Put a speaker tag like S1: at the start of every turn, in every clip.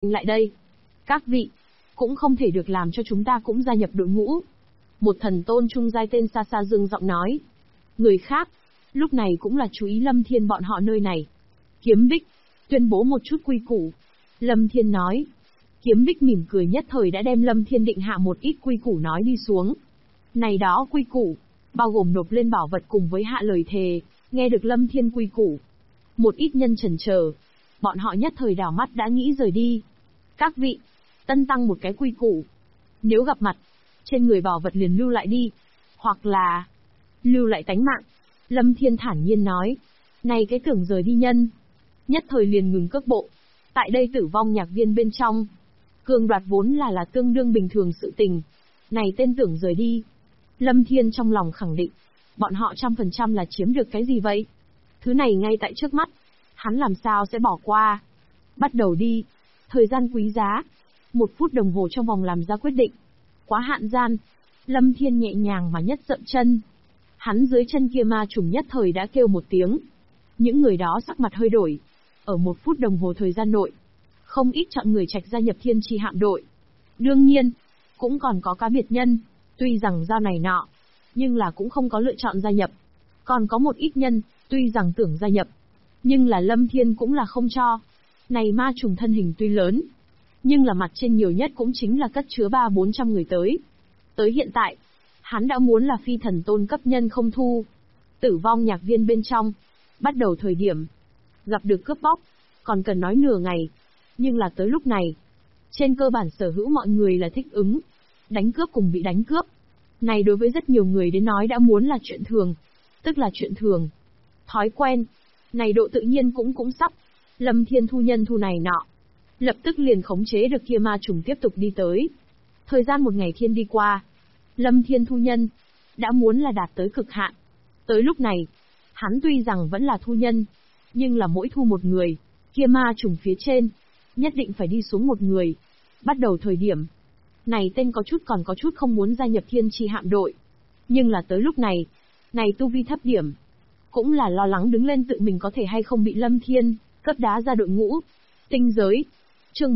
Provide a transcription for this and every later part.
S1: lại đây. Các vị, cũng không thể được làm cho chúng ta cũng gia nhập đội ngũ. Một thần tôn trung giai tên Sa Sa Dương giọng nói. Người khác, lúc này cũng là chú ý Lâm Thiên bọn họ nơi này. Kiếm Bích, tuyên bố một chút quy củ. Lâm Thiên nói. Kiếm Bích mỉm cười nhất thời đã đem Lâm Thiên định hạ một ít quy củ nói đi xuống. Này đó quy củ, bao gồm nộp lên bảo vật cùng với hạ lời thề, nghe được Lâm Thiên quy củ. Một ít nhân chần chờ, bọn họ nhất thời đảo mắt đã nghĩ rời đi. Các vị, tân tăng một cái quy củ. Nếu gặp mặt, trên người bảo vật liền lưu lại đi, hoặc là lưu lại tánh mạng. Lâm Thiên thản nhiên nói, này cái tưởng rời đi nhân. Nhất thời liền ngừng cước bộ. Tại đây Tử Vong Nhạc Viên bên trong, cường đoạt vốn là tương đương bình thường sự tình. Này tên tưởng rời đi. Lâm Thiên trong lòng khẳng định, bọn họ 100% là chiếm được cái gì vậy? Thứ này ngay tại trước mắt, hắn làm sao sẽ bỏ qua? Bắt đầu đi. Thời gian quý giá. 1 phút đồng hồ trong vòng làm ra quyết định. Quá hạn gian. Lâm Thiên nhẹ nhàng mà nhất dậm chân. Hắn dưới chân kia ma trùng nhất thời đã kêu một tiếng. Những người đó sắc mặt hơi đổi. Ở 1 phút đồng hồ thời gian nội, không ít chọn người trạch gia nhập Thiên Chi hạm đội. Đương nhiên, cũng còn có cá biệt nhân, tuy rằng giao này nọ, nhưng là cũng không có lựa chọn gia nhập. Còn có một ít nhân, tuy rằng tưởng gia nhập, nhưng là Lâm Thiên cũng là không cho. Này ma trùng thân hình tuy lớn, nhưng là mặt trên nhiều nhất cũng chính là cất chứa 300-400 người tới. Tới hiện tại, hắn đã muốn là phi thần tôn cấp nhân không thu. Tử Vong Nhạc Viên bên trong, bắt đầu thời điểm, gặp được cướp bóc, còn cần nói nửa ngày. Nhưng là tới lúc này, trên cơ bản sở hữu mọi người là thích ứng. Đánh cướp cùng bị đánh cướp. Này đối với rất nhiều người đến nói đã muốn là chuyện thường. Tức là chuyện thường. Thói quen. Này độ tự nhiên cũng sắp. Lâm Thiên thu nhân thu này nọ. Lập tức liền khống chế được kia ma trùng tiếp tục đi tới. Thời gian một ngày thiên đi qua. Lâm Thiên thu nhân. Đã muốn là đạt tới cực hạn. Tới lúc này, hắn tuy rằng vẫn là thu nhân. Nhưng là mỗi thu một người, kia ma trùng phía trên, nhất định phải đi xuống một người. Bắt đầu thời điểm. Này tên còn có chút không muốn gia nhập Thiên Chi hạm đội. Nhưng là tới lúc này, này tu vi thấp điểm. Cũng là lo lắng đứng lên tự mình có thể hay không bị Lâm Thiên cấp đá ra đội ngũ. Tinh giới. Chương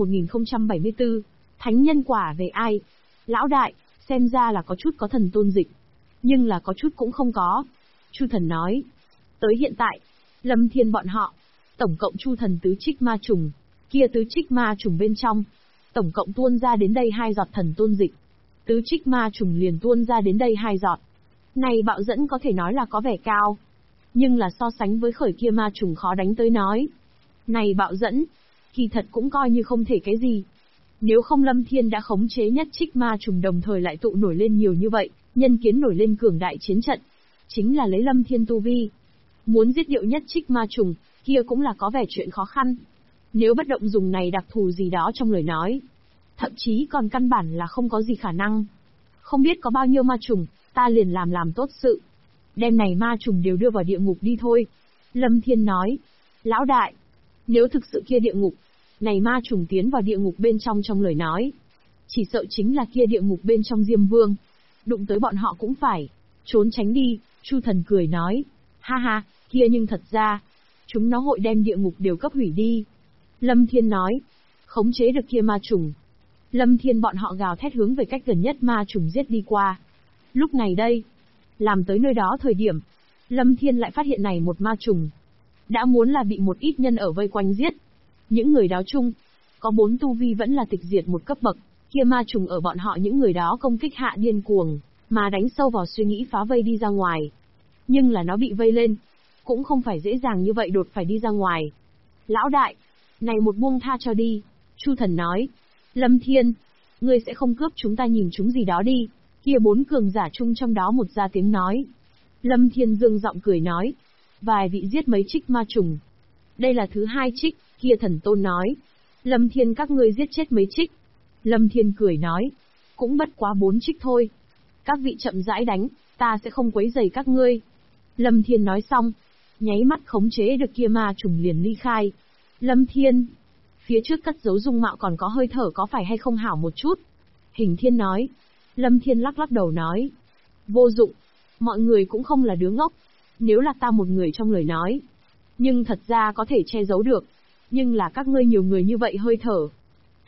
S1: 1074. Thánh nhân quả về ai? Lão đại, xem ra là có chút có thần tôn dịch. Nhưng là có chút cũng không có. Chu thần nói. Tới hiện tại, Lâm Thiên bọn họ, tổng cộng chu thần tứ trích ma trùng. Kia tứ trích ma trùng bên trong, tổng cộng tuôn ra đến đây 2 giọt thần tôn dịch. Tứ trích ma trùng liền tuôn ra đến đây 2 giọt. Này bạo dẫn có thể nói là có vẻ cao. Nhưng là so sánh với khởi kia ma trùng khó đánh tới nói. Này bạo dẫn, kỳ thật cũng coi như không thể cái gì. Nếu không Lâm Thiên đã khống chế nhất trích ma trùng đồng thời lại tụ nổi lên nhiều như vậy, nhân kiến nổi lên cường đại chiến trận. Chính là lấy Lâm Thiên tu vi. Muốn giết điệu nhất trích ma trùng, kia cũng là có vẻ chuyện khó khăn. Nếu bất động dùng này đặc thù gì đó trong lời nói, thậm chí còn căn bản là không có gì khả năng. Không biết có bao nhiêu ma trùng, ta liền làm tốt sự. Đem này ma trùng đều đưa vào địa ngục đi thôi. Lâm Thiên nói, lão đại, nếu thực sự kia địa ngục, này ma trùng tiến vào địa ngục bên trong lời nói. Chỉ sợ chính là kia địa ngục bên trong Diêm Vương. Đụng tới bọn họ cũng phải trốn tránh đi. Chu thần cười nói, ha ha, kia nhưng thật ra, chúng nó hội đem địa ngục đều cấp hủy đi. Lâm Thiên nói, khống chế được kia ma trùng. Lâm Thiên bọn họ gào thét hướng về cách gần nhất ma trùng giết đi qua. Lúc này đây, làm tới nơi đó thời điểm, Lâm Thiên lại phát hiện này một ma trùng. Đã muốn là bị một ít nhân ở vây quanh giết. Những người đó chung, có 4 tu vi vẫn là tịch diệt một cấp bậc, kia ma trùng ở bọn họ những người đó công kích hạ điên cuồng, mà đánh sâu vào suy nghĩ phá vây đi ra ngoài. Nhưng là nó bị vây lên, cũng không phải dễ dàng như vậy đột phải đi ra ngoài. Lão đại, này một buông tha cho đi. Chu thần nói, Lâm Thiên, ngươi sẽ không cướp chúng ta nhìn chúng gì đó đi. Kia 4 cường giả chung trong đó một ra tiếng nói. Lâm Thiên dương giọng cười nói, vài vị giết mấy trích ma trùng. Đây là thứ 2 trích, kia thần tôn nói. Lâm Thiên các ngươi giết chết mấy trích. Lâm Thiên cười nói, cũng bất quá 4 trích thôi. Các vị chậm rãi đánh, ta sẽ không quấy rầy các ngươi. Lâm Thiên nói xong, nháy mắt khống chế được kia ma trùng liền ly khai. Lâm Thiên, phía trước cất giấu dung mạo còn có hơi thở có phải hay không hảo một chút? Hình Thiên nói. Lâm Thiên lắc đầu nói, vô dụng, mọi người cũng không là đứa ngốc. Nếu là ta một người trong lời nói, nhưng thật ra có thể che giấu được. Nhưng là các ngươi nhiều người như vậy hơi thở.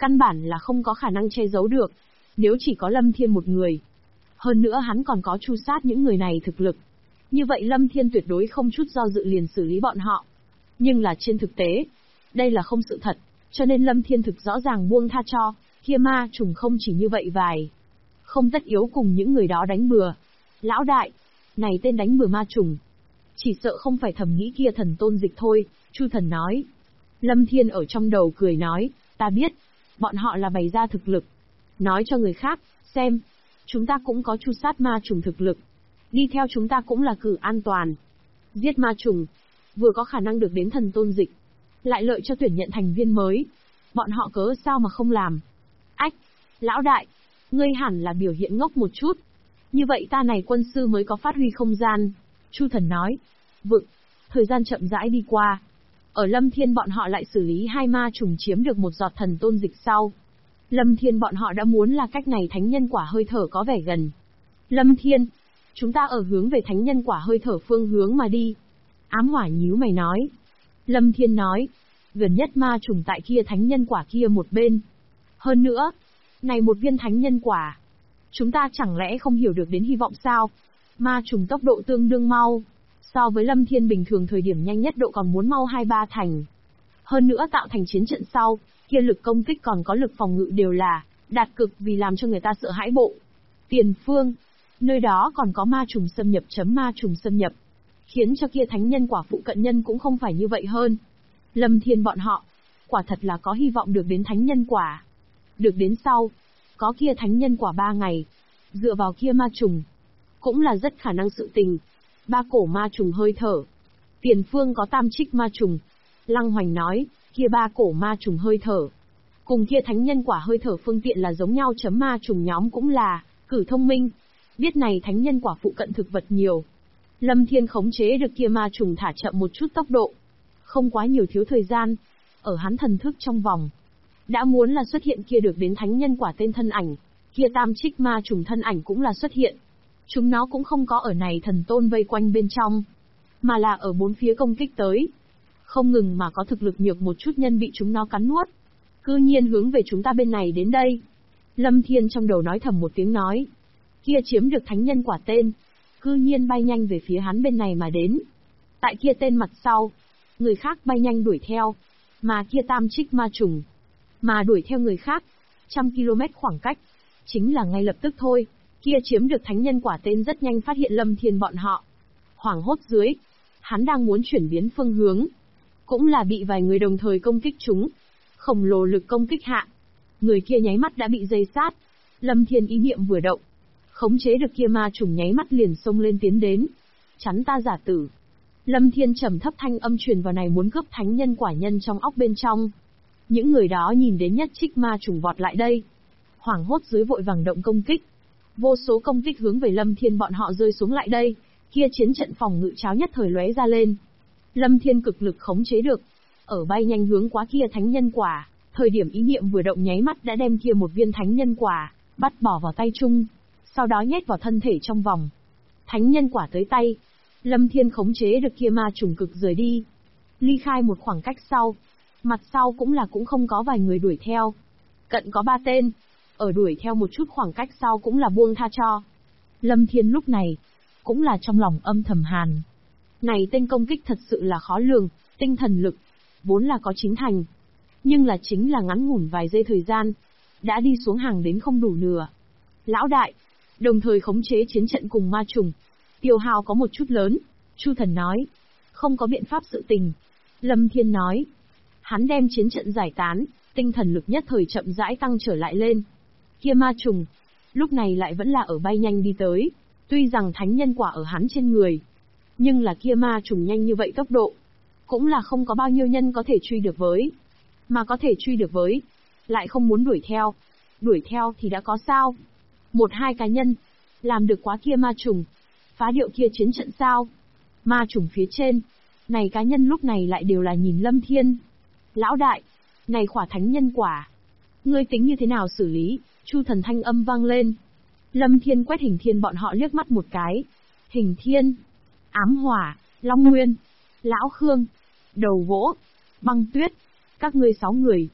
S1: Căn bản là không có khả năng che giấu được. Nếu chỉ có Lâm Thiên một người. Hơn nữa hắn còn có tru sát những người này thực lực. Như vậy Lâm Thiên tuyệt đối không chút do dự liền xử lý bọn họ. Nhưng là trên thực tế, đây là không sự thật, cho nên Lâm Thiên thực rõ ràng buông tha cho, kia ma trùng không chỉ như vậy vài. Không tất yếu cùng những người đó đánh bừa. Lão đại, này tên đánh bừa ma trùng. Chỉ sợ không phải thầm nghĩ kia thần tôn dịch thôi, Chu Thần nói. Lâm Thiên ở trong đầu cười nói, ta biết, bọn họ là bày ra thực lực. Nói cho người khác, xem, chúng ta cũng có tru sát ma trùng thực lực. Đi theo chúng ta cũng là cử an toàn. Giết ma trùng, vừa có khả năng được đến thần tôn dịch, lại lợi cho tuyển nhận thành viên mới. Bọn họ cớ sao mà không làm. Ách, lão đại, ngươi hẳn là biểu hiện ngốc một chút. Như vậy ta này quân sư mới có phát huy không gian. Chu Thần nói. Vựng, thời gian chậm rãi đi qua. Ở Lâm Thiên bọn họ lại xử lý 2 ma trùng chiếm được một giọt thần tôn dịch sau. Lâm Thiên bọn họ đã muốn là cách này thánh nhân quả hơi thở có vẻ gần. Lâm Thiên, chúng ta ở hướng về thánh nhân quả hơi thở phương hướng mà đi. Ám Hỏa nhíu mày nói. Lâm Thiên nói, gần nhất ma trùng tại kia thánh nhân quả kia một bên. Hơn nữa, này một viên thánh nhân quả, chúng ta chẳng lẽ không hiểu được đến hy vọng sao? Ma trùng tốc độ tương đương mau, so với Lâm Thiên bình thường thời điểm nhanh nhất độ còn muốn mau 2-3 thành. Hơn nữa tạo thành chiến trận sau, kia lực công kích còn có lực phòng ngự đều là đạt cực vì làm cho người ta sợ hãi bộ. Tiền phương, nơi đó còn có ma trùng xâm nhập chấm ma trùng xâm nhập, khiến cho kia thánh nhân quả phụ cận nhân cũng không phải như vậy hơn. Lâm Thiên bọn họ, quả thật là có hy vọng được đến thánh nhân quả. Được đến sau, có kia thánh nhân quả 3 ngày, dựa vào kia ma trùng, cũng là rất khả năng sự tình. 3 cổ ma trùng hơi thở. Tiền phương có tam trích ma trùng. Lăng Hoành nói, kia 3 cổ ma trùng hơi thở. Cùng kia thánh nhân quả hơi thở phương tiện là giống nhau chấm ma trùng nhóm cũng là, cử thông minh. Biết này thánh nhân quả phụ cận thực vật nhiều. Lâm Thiên khống chế được kia ma trùng thả chậm một chút tốc độ. Không quá nhiều thiếu thời gian. Ở hắn thần thức trong vòng. Đã muốn là xuất hiện kia được đến thánh nhân quả tên thân ảnh. Kia tam trích ma trùng thân ảnh cũng là xuất hiện. Chúng nó cũng không có ở này thần tôn vây quanh bên trong, mà là ở bốn phía công kích tới. Không ngừng mà có thực lực nhược một chút nhân bị chúng nó cắn nuốt. Cư nhiên hướng về chúng ta bên này đến đây. Lâm Thiên trong đầu nói thầm một tiếng nói. Kia chiếm được thánh nhân quả tên. Cư nhiên bay nhanh về phía hắn bên này mà đến. Tại kia tên mặt sau. Người khác bay nhanh đuổi theo. Mà kia tam trích ma trùng. Mà đuổi theo người khác. 100 km khoảng cách. Chính là ngay lập tức thôi. Kia chiếm được thánh nhân quả tên rất nhanh phát hiện Lâm Thiên bọn họ. Hoảng hốt dưới. Hắn đang muốn chuyển biến phương hướng. Cũng là bị vài người đồng thời công kích chúng. Khổng lồ lực công kích hạ. Người kia nháy mắt đã bị dây sát. Lâm Thiên ý niệm vừa động. Khống chế được kia ma trùng nháy mắt liền xông lên tiến đến. Chắn ta giả tử. Lâm Thiên trầm thấp thanh âm truyền vào này muốn cướp thánh nhân quả nhân trong óc bên trong. Những người đó nhìn đến nhất trích ma trùng vọt lại đây. Hoảng hốt dưới vội vàng động công kích. Vô số công kích hướng về Lâm Thiên bọn họ rơi xuống lại đây. Kia chiến trận phòng ngự cháo nhất thời lóe ra lên. Lâm Thiên cực lực khống chế được. Ở bay nhanh hướng quá kia thánh nhân quả. Thời điểm ý niệm vừa động nháy mắt đã đem kia một viên thánh nhân quả bắt bỏ vào tay chung. Sau đó nhét vào thân thể trong vòng. Thánh nhân quả tới tay. Lâm Thiên khống chế được kia ma trùng cực rời đi. Ly khai một khoảng cách sau. Mặt sau cũng không có vài người đuổi theo. Cận có 3 tên. Ở đuổi theo một chút khoảng cách sau cũng là buông tha cho. Lâm Thiên lúc này, cũng là trong lòng âm thầm hàn. Này tên công kích thật sự là khó lường, tinh thần lực, vốn là có chính thành. Nhưng là chính là ngắn ngủn vài giây thời gian, đã đi xuống hàng đến không đủ nửa. Lão đại, đồng thời khống chế chiến trận cùng ma trùng, tiêu hao có một chút lớn, Chu Thần nói. Không có biện pháp sự tình. Lâm Thiên nói. Hắn đem chiến trận giải tán, tinh thần lực nhất thời chậm rãi tăng trở lại lên. Kia ma trùng, lúc này lại vẫn là ở bay nhanh đi tới. Tuy rằng thánh nhân quả ở hắn trên người, nhưng là kia ma trùng nhanh như vậy tốc độ, cũng là không có bao nhiêu nhân có thể truy được với. Mà có thể truy được với, lại không muốn đuổi theo. Đuổi theo thì đã có sao? 1-2 cá nhân, làm được quá kia ma trùng, phá điệu kia chiến trận sao? Ma trùng phía trên, này cá nhân lúc này lại đều là nhìn Lâm Thiên. Lão đại, này khỏa thánh nhân quả, ngươi tính như thế nào xử lý? Chu Thần thanh âm vang lên. Lâm Thiên quét Hình Thiên bọn họ liếc mắt một cái. Hình Thiên, Ám Hỏa, Long Nguyên, Lão Khương, Đầu Gỗ, Băng Tuyết, các ngươi 6 người.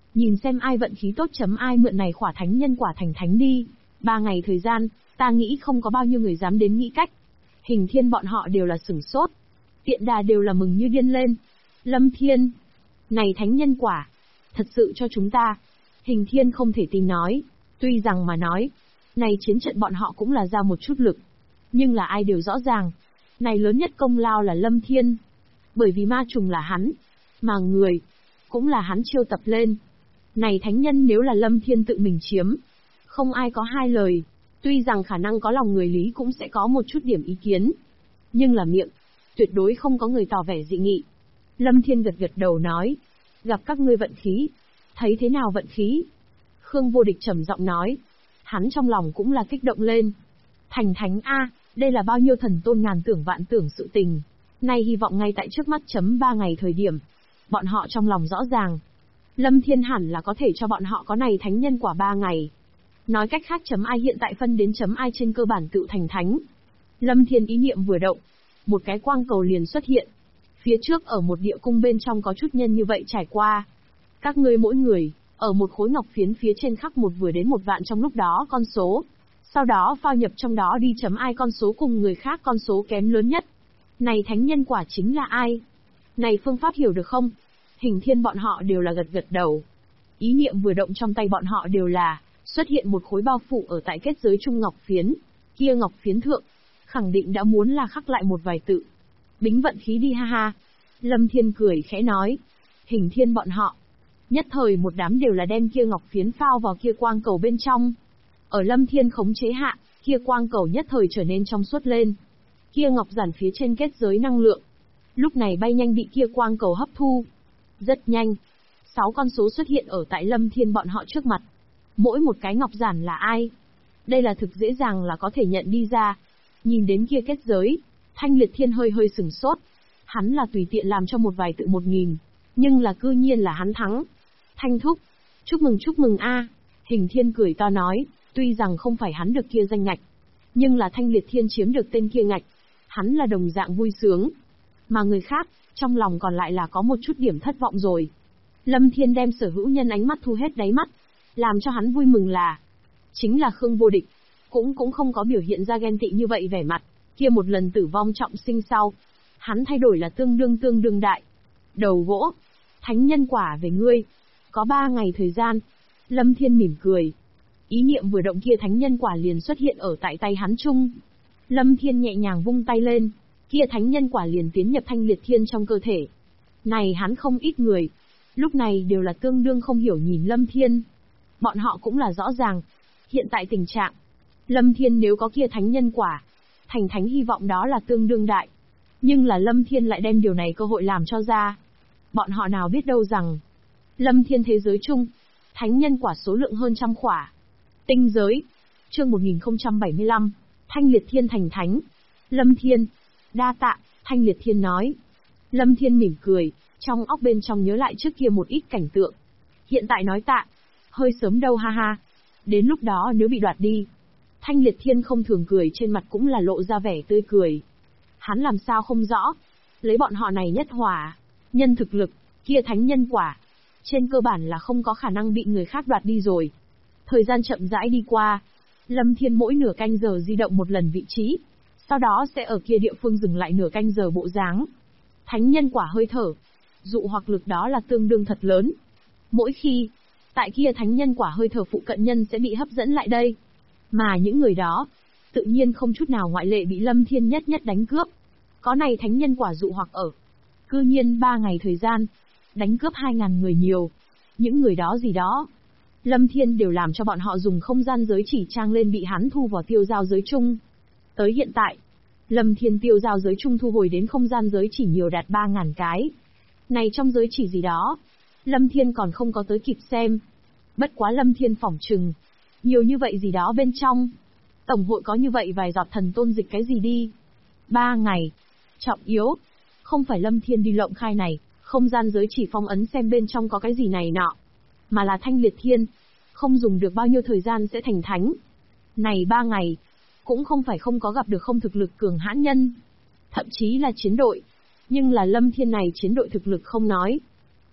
S1: Nhìn xem ai vận khí tốt chấm ai mượn này khỏa thánh nhân quả thành thánh đi. 3 ngày thời gian, ta nghĩ không có bao nhiêu người dám đến nghĩ cách. Hình Thiên bọn họ đều là sửng sốt. Tiện Đà đều là mừng như điên lên. Lâm Thiên, này thánh nhân quả, thật sự cho chúng ta. Hình Thiên không thể tin nói. Tuy rằng mà nói, này chiến trận bọn họ cũng là ra một chút lực. Nhưng là ai đều rõ ràng. Này lớn nhất công lao là Lâm Thiên. Bởi vì ma trùng là hắn. Mà người, cũng là hắn chiêu tập lên. Này thánh nhân nếu là Lâm Thiên tự mình chiếm, không ai có hai lời. Tuy rằng khả năng có lòng người lý cũng sẽ có một chút điểm ý kiến. Nhưng là miệng, tuyệt đối không có người tỏ vẻ dị nghị. Lâm Thiên gật gật đầu nói, gặp các ngươi vận khí. Thấy thế nào vận khí? Khương Vô Địch trầm giọng nói. Hắn trong lòng cũng là kích động lên. Thành thánh A, đây là bao nhiêu thần tôn ngàn tưởng vạn tưởng sự tình. Nay hy vọng ngay tại trước mắt chấm 3 ngày thời điểm. Bọn họ trong lòng rõ ràng. Lâm Thiên hẳn là có thể cho bọn họ có này thánh nhân quả 3 ngày. Nói cách khác chấm ai hiện tại phân đến chấm ai trên cơ bản tự thành thánh. Lâm Thiên ý niệm vừa động. Một cái quang cầu liền xuất hiện. Phía trước ở một địa cung bên trong có chút nhân như vậy trải qua. Các ngươi mỗi người, ở một khối ngọc phiến phía trên khắc một vừa đến một vạn trong lúc đó con số. Sau đó phao nhập trong đó đi chấm ai con số cùng người khác con số kém lớn nhất. Này thánh nhân quả chính là ai? Này phương pháp hiểu được không? Hình Thiên bọn họ đều là gật gật đầu. Ý niệm vừa động trong tay bọn họ đều là, xuất hiện một khối bao phủ ở tại kết giới trung ngọc phiến. Kia ngọc phiến thượng, khẳng định đã muốn là khắc lại một vài tự. Bính vận khí đi ha ha. Lâm Thiên cười khẽ nói. Hình Thiên bọn họ. Nhất thời một đám đều là đem kia ngọc phiến phao vào kia quang cầu bên trong. Ở Lâm Thiên khống chế hạ, kia quang cầu nhất thời trở nên trong suốt lên. Kia ngọc giản phía trên kết giới năng lượng. Lúc này bay nhanh bị kia quang cầu hấp thu. Rất nhanh. 6 con số xuất hiện ở tại Lâm Thiên bọn họ trước mặt. Mỗi một cái ngọc giản là ai? Đây là thực dễ dàng là có thể nhận đi ra. Nhìn đến kia kết giới, Thanh Liệt Thiên hơi hơi sửng sốt. Hắn là tùy tiện làm cho một vài tự 1000, nhưng là cư nhiên là hắn thắng. Thanh thúc, chúc mừng a. Hình Thiên cười to nói, tuy rằng không phải hắn được kia danh ngạch, nhưng là Thanh Liệt Thiên chiếm được tên kia ngạch, hắn là đồng dạng vui sướng. Mà người khác, trong lòng còn lại là có một chút điểm thất vọng rồi. Lâm Thiên đem sở hữu nhân ánh mắt thu hết đáy mắt, làm cho hắn vui mừng là, chính là Khương Vô Địch, cũng không có biểu hiện ra ghen tị như vậy vẻ mặt, kia một lần tử vong trọng sinh sau, hắn thay đổi là tương đương đại. Đầu gỗ, thánh nhân quả về ngươi, có 3 ngày thời gian. Lâm Thiên mỉm cười. Ý niệm vừa động kia thánh nhân quả liền xuất hiện ở tại tay hắn chung. Lâm Thiên nhẹ nhàng vung tay lên, kia thánh nhân quả liền tiến nhập Thanh Liệt Thiên trong cơ thể. Này hắn không ít người, lúc này đều là tương đương không hiểu nhìn Lâm Thiên. Bọn họ cũng là rõ ràng, hiện tại tình trạng, Lâm Thiên nếu có kia thánh nhân quả, thành thánh hy vọng đó là tương đương đại. Nhưng là Lâm Thiên lại đem điều này cơ hội làm cho ra. Bọn họ nào biết đâu rằng, Lâm Thiên thế giới chung, thánh nhân quả số lượng hơn trăm khỏa. Tinh giới, chương 1075, Thanh Liệt Thiên thành thánh. Lâm Thiên, đa tạ, Thanh Liệt Thiên nói. Lâm Thiên mỉm cười, trong óc bên trong nhớ lại trước kia một ít cảnh tượng. Hiện tại nói tạ, hơi sớm đâu ha ha. Đến lúc đó nếu bị đoạt đi. Thanh Liệt Thiên không thường cười, trên mặt cũng là lộ ra vẻ tươi cười. Hắn làm sao không rõ. Lấy bọn họ này nhất hỏa, nhân thực lực, kia thánh nhân quả, trên cơ bản là không có khả năng bị người khác đoạt đi rồi. Thời gian chậm rãi đi qua, Lâm Thiên mỗi nửa canh giờ di động một lần vị trí, sau đó sẽ ở kia địa phương dừng lại nửa canh giờ bộ dáng. Thánh nhân quả hơi thở, dụ hoặc lực đó là tương đương thật lớn. Mỗi khi, tại kia thánh nhân quả hơi thở phụ cận nhân sẽ bị hấp dẫn lại đây. Mà những người đó, tự nhiên không chút nào ngoại lệ bị Lâm Thiên nhất đánh cướp. Có này thánh nhân quả dụ hoặc ở. Cư nhiên 3 ngày thời gian, đánh cướp 2000 người nhiều. Những người đó gì đó, Lâm Thiên đều làm cho bọn họ dùng không gian giới chỉ trang lên bị hắn thu vào tiêu giao giới chung. Tới hiện tại, Lâm Thiên tiêu giao giới chung thu hồi đến không gian giới chỉ nhiều đạt 3000 cái. Này trong giới chỉ gì đó, Lâm Thiên còn không có tới kịp xem. Bất quá Lâm Thiên phỏng chừng, nhiều như vậy gì đó bên trong, tổng hội có như vậy vài giọt thần tôn dịch cái gì đi. 3 ngày, trọng yếu, không phải Lâm Thiên đi lộng khai này, không gian giới chỉ phong ấn xem bên trong có cái gì này nọ, mà là Thanh Liệt Thiên, không dùng được bao nhiêu thời gian sẽ thành thánh. Này 3 ngày, cũng không phải không có gặp được không thực lực cường hãn nhân, thậm chí là chiến đội, nhưng là Lâm Thiên này chiến đội thực lực không nói.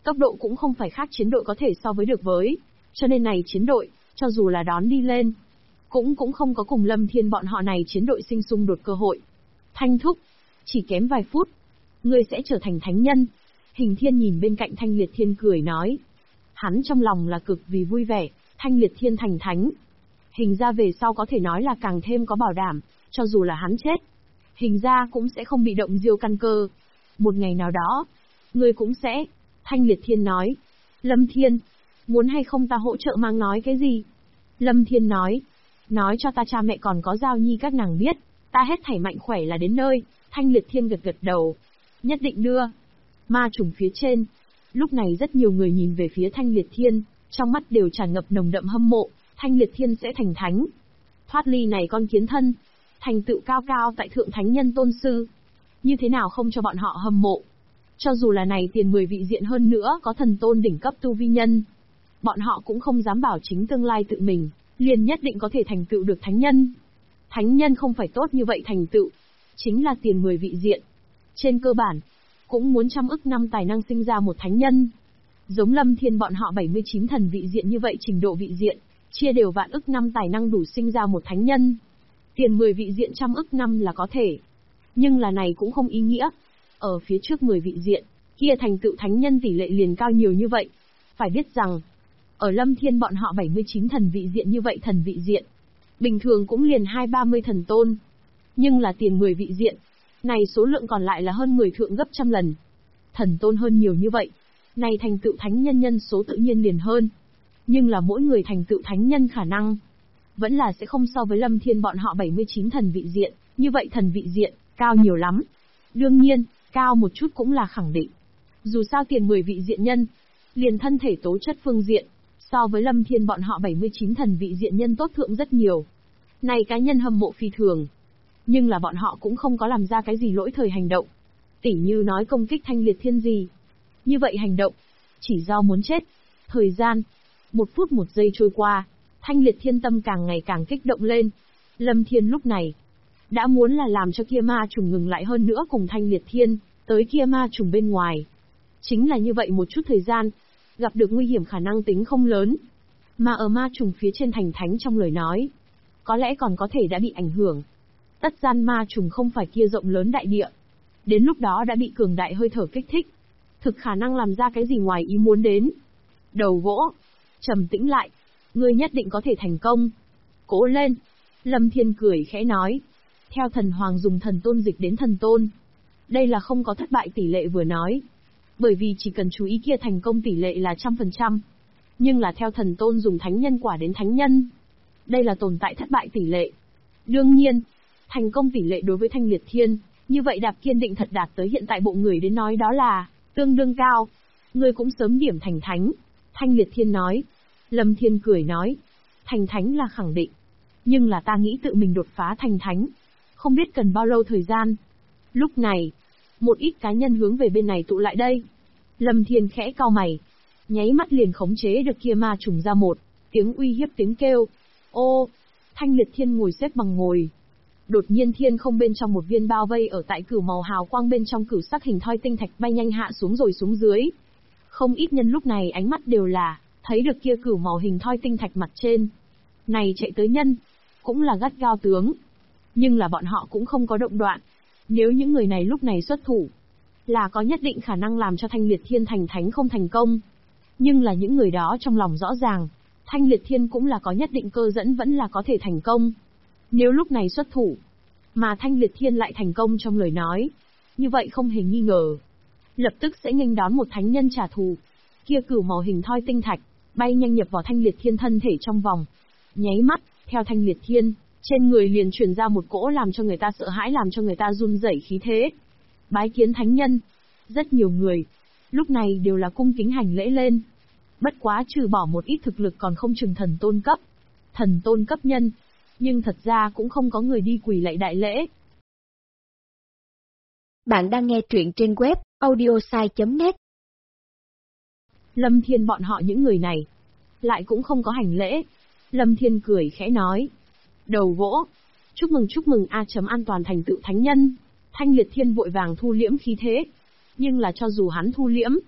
S1: Tốc độ cũng không phải khác chiến đội có thể so với được với. Cho nên này chiến đội, cho dù là đón đi lên, cũng không có cùng Lâm Thiên bọn họ này chiến đội sinh xung đột cơ hội. Thanh thúc, chỉ kém vài phút, ngươi sẽ trở thành thánh nhân. Hình Thiên nhìn bên cạnh Thanh Liệt Thiên cười nói. Hắn trong lòng là cực vì vui vẻ, Thanh Liệt Thiên thành thánh. Hình ra về sau có thể nói là càng thêm có bảo đảm, cho dù là hắn chết, hình ra cũng sẽ không bị động diêu căn cơ. Một ngày nào đó, ngươi cũng sẽ. Thanh Liệt Thiên nói. Lâm Thiên, muốn hay không ta hỗ trợ mang nói cái gì? Lâm Thiên nói cho ta cha mẹ còn có Giao Nhi các nàng biết, ta hết thảy mạnh khỏe là đến nơi. Thanh Liệt Thiên gật gật đầu. Nhất định đưa. Ma trùng phía trên. Lúc này rất nhiều người nhìn về phía Thanh Liệt Thiên, trong mắt đều tràn ngập nồng đậm hâm mộ. Thanh Liệt Thiên sẽ thành thánh. Thoát ly này con kiến thân. Thành tựu cao cao tại thượng thánh nhân tôn sư. Như thế nào không cho bọn họ hâm mộ. Cho dù là này tiền 10 vị diện hơn nữa có thần tôn đỉnh cấp tu vi nhân, bọn họ cũng không dám bảo chính tương lai tự mình, liền nhất định có thể thành tựu được thánh nhân. Thánh nhân không phải tốt như vậy thành tựu, chính là tiền 10 vị diện. Trên cơ bản, cũng muốn trăm ức năm tài năng sinh ra một thánh nhân. Giống Lâm Thiên bọn họ 79 thần vị diện như vậy trình độ vị diện, chia đều vạn ức năm tài năng đủ sinh ra một thánh nhân. Tiền 10 vị diện trăm ức năm là có thể. Nhưng là này cũng không ý nghĩa. Ở phía trước 10 vị diện, kia thành tựu thánh nhân tỷ lệ liền cao nhiều như vậy. Phải biết rằng, ở Lâm Thiên bọn họ 79 thần vị diện như vậy thần vị diện, bình thường cũng liền 20-30 thần tôn. Nhưng là tiền 10 vị diện, này số lượng còn lại là hơn 10 thượng gấp trăm lần. Thần tôn hơn nhiều như vậy, này thành tựu thánh nhân nhân số tự nhiên liền hơn. Nhưng là mỗi người thành tựu thánh nhân khả năng, vẫn là sẽ không so với Lâm Thiên bọn họ 79 thần vị diện, như vậy thần vị diện, cao nhiều lắm. Đương nhiên, cao một chút cũng là khẳng định. Dù sao tiền 10 vị diện nhân, liền thân thể tố chất phương diện, so với Lâm Thiên bọn họ 79 thần vị diện nhân tốt thượng rất nhiều. Này cá nhân hâm mộ phi thường. Nhưng là bọn họ cũng không có làm ra cái gì lỗi thời hành động. Tỉ như nói công kích Thanh Liệt Thiên gì. Như vậy hành động, chỉ do muốn chết. Thời gian, 1 phút 1 giây trôi qua, Thanh Liệt Thiên tâm càng ngày càng kích động lên. Lâm Thiên lúc này, đã muốn là làm cho kia ma trùng ngừng lại hơn nữa cùng Thanh Liệt Thiên, tới kia ma trùng bên ngoài. Chính là như vậy một chút thời gian, gặp được nguy hiểm khả năng tính không lớn. Mà ở ma trùng phía trên thành thánh trong lời nói, có lẽ còn có thể đã bị ảnh hưởng. Tất gian ma trùng không phải kia rộng lớn đại địa. Đến lúc đó đã bị cường đại hơi thở kích thích. Thực khả năng làm ra cái gì ngoài ý muốn đến. Đầu gỗ, trầm tĩnh lại, ngươi nhất định có thể thành công. Cố lên. Lâm Thiên cười khẽ nói. Theo thần hoàng dùng thần tôn dịch đến thần tôn. Đây là không có thất bại tỷ lệ vừa nói. Bởi vì chỉ cần chú ý kia thành công tỷ lệ là 100%. Nhưng là theo thần tôn dùng thánh nhân quả đến thánh nhân. Đây là tồn tại thất bại tỷ lệ. Đương nhiên, thành công tỷ lệ đối với Thanh Liệt Thiên, như vậy Đạp Kiên định thật đạt tới hiện tại bộ người đến nói đó là tương đương cao. Ngươi cũng sớm điểm thành thánh. Thanh Liệt Thiên nói. Lâm Thiên cười nói. Thành thánh là khẳng định. Nhưng là ta nghĩ tự mình đột phá thành thánh. Không biết cần bao lâu thời gian. Lúc này, một ít cá nhân hướng về bên này tụ lại đây. Lâm Thiên khẽ cau mày. Nháy mắt liền khống chế được kia ma trùng ra một tiếng uy hiếp tiếng kêu. Ô! Thanh Liệt Thiên ngồi xếp bằng ngồi. Đột nhiên thiên không bên trong một viên bao vây ở tại cửu màu hào quang bên trong cửu sắc hình thoi tinh thạch bay nhanh hạ xuống rồi xuống dưới. Không ít nhân lúc này ánh mắt đều là thấy được kia cửu màu hình thoi tinh thạch mặt trên. Này chạy tới nhân, cũng là gắt gao tướng. Nhưng là bọn họ cũng không có động đoạn. Nếu những người này lúc này xuất thủ, là có nhất định khả năng làm cho Thanh Liệt Thiên thành thánh không thành công. Nhưng là những người đó trong lòng rõ ràng, Thanh Liệt Thiên cũng là có nhất định cơ dẫn vẫn là có thể thành công. Nếu lúc này xuất thủ, mà Thanh Liệt Thiên lại thành công trong lời nói, như vậy không hề nghi ngờ, lập tức sẽ nghênh đón một thánh nhân trả thù. Kia cửu màu hình thoi tinh thạch, bay nhanh nhập vào Thanh Liệt Thiên thân thể trong vòng. Nháy mắt, theo Thanh Liệt Thiên, trên người liền truyền ra một cỗ làm cho người ta sợ hãi làm cho người ta run rẩy khí thế. Bái kiến thánh nhân. Rất nhiều người, lúc này đều là cung kính hành lễ lên. Bất quá trừ bỏ một ít thực lực còn không chừng thần tôn cấp. Thần tôn cấp nhân. Nhưng thật ra cũng không có người đi quỳ lạy đại lễ.
S2: Bạn đang nghe truyện trên web audiosai.net.
S1: Lâm Thiên bọn họ những người này, lại cũng không có hành lễ. Lâm Thiên cười khẽ nói. Đầu gỗ. Chúc mừng an toàn thành tựu thánh nhân. Thanh Liệt Thiên vội vàng thu liễm khí thế. Nhưng là cho dù hắn thu liễm,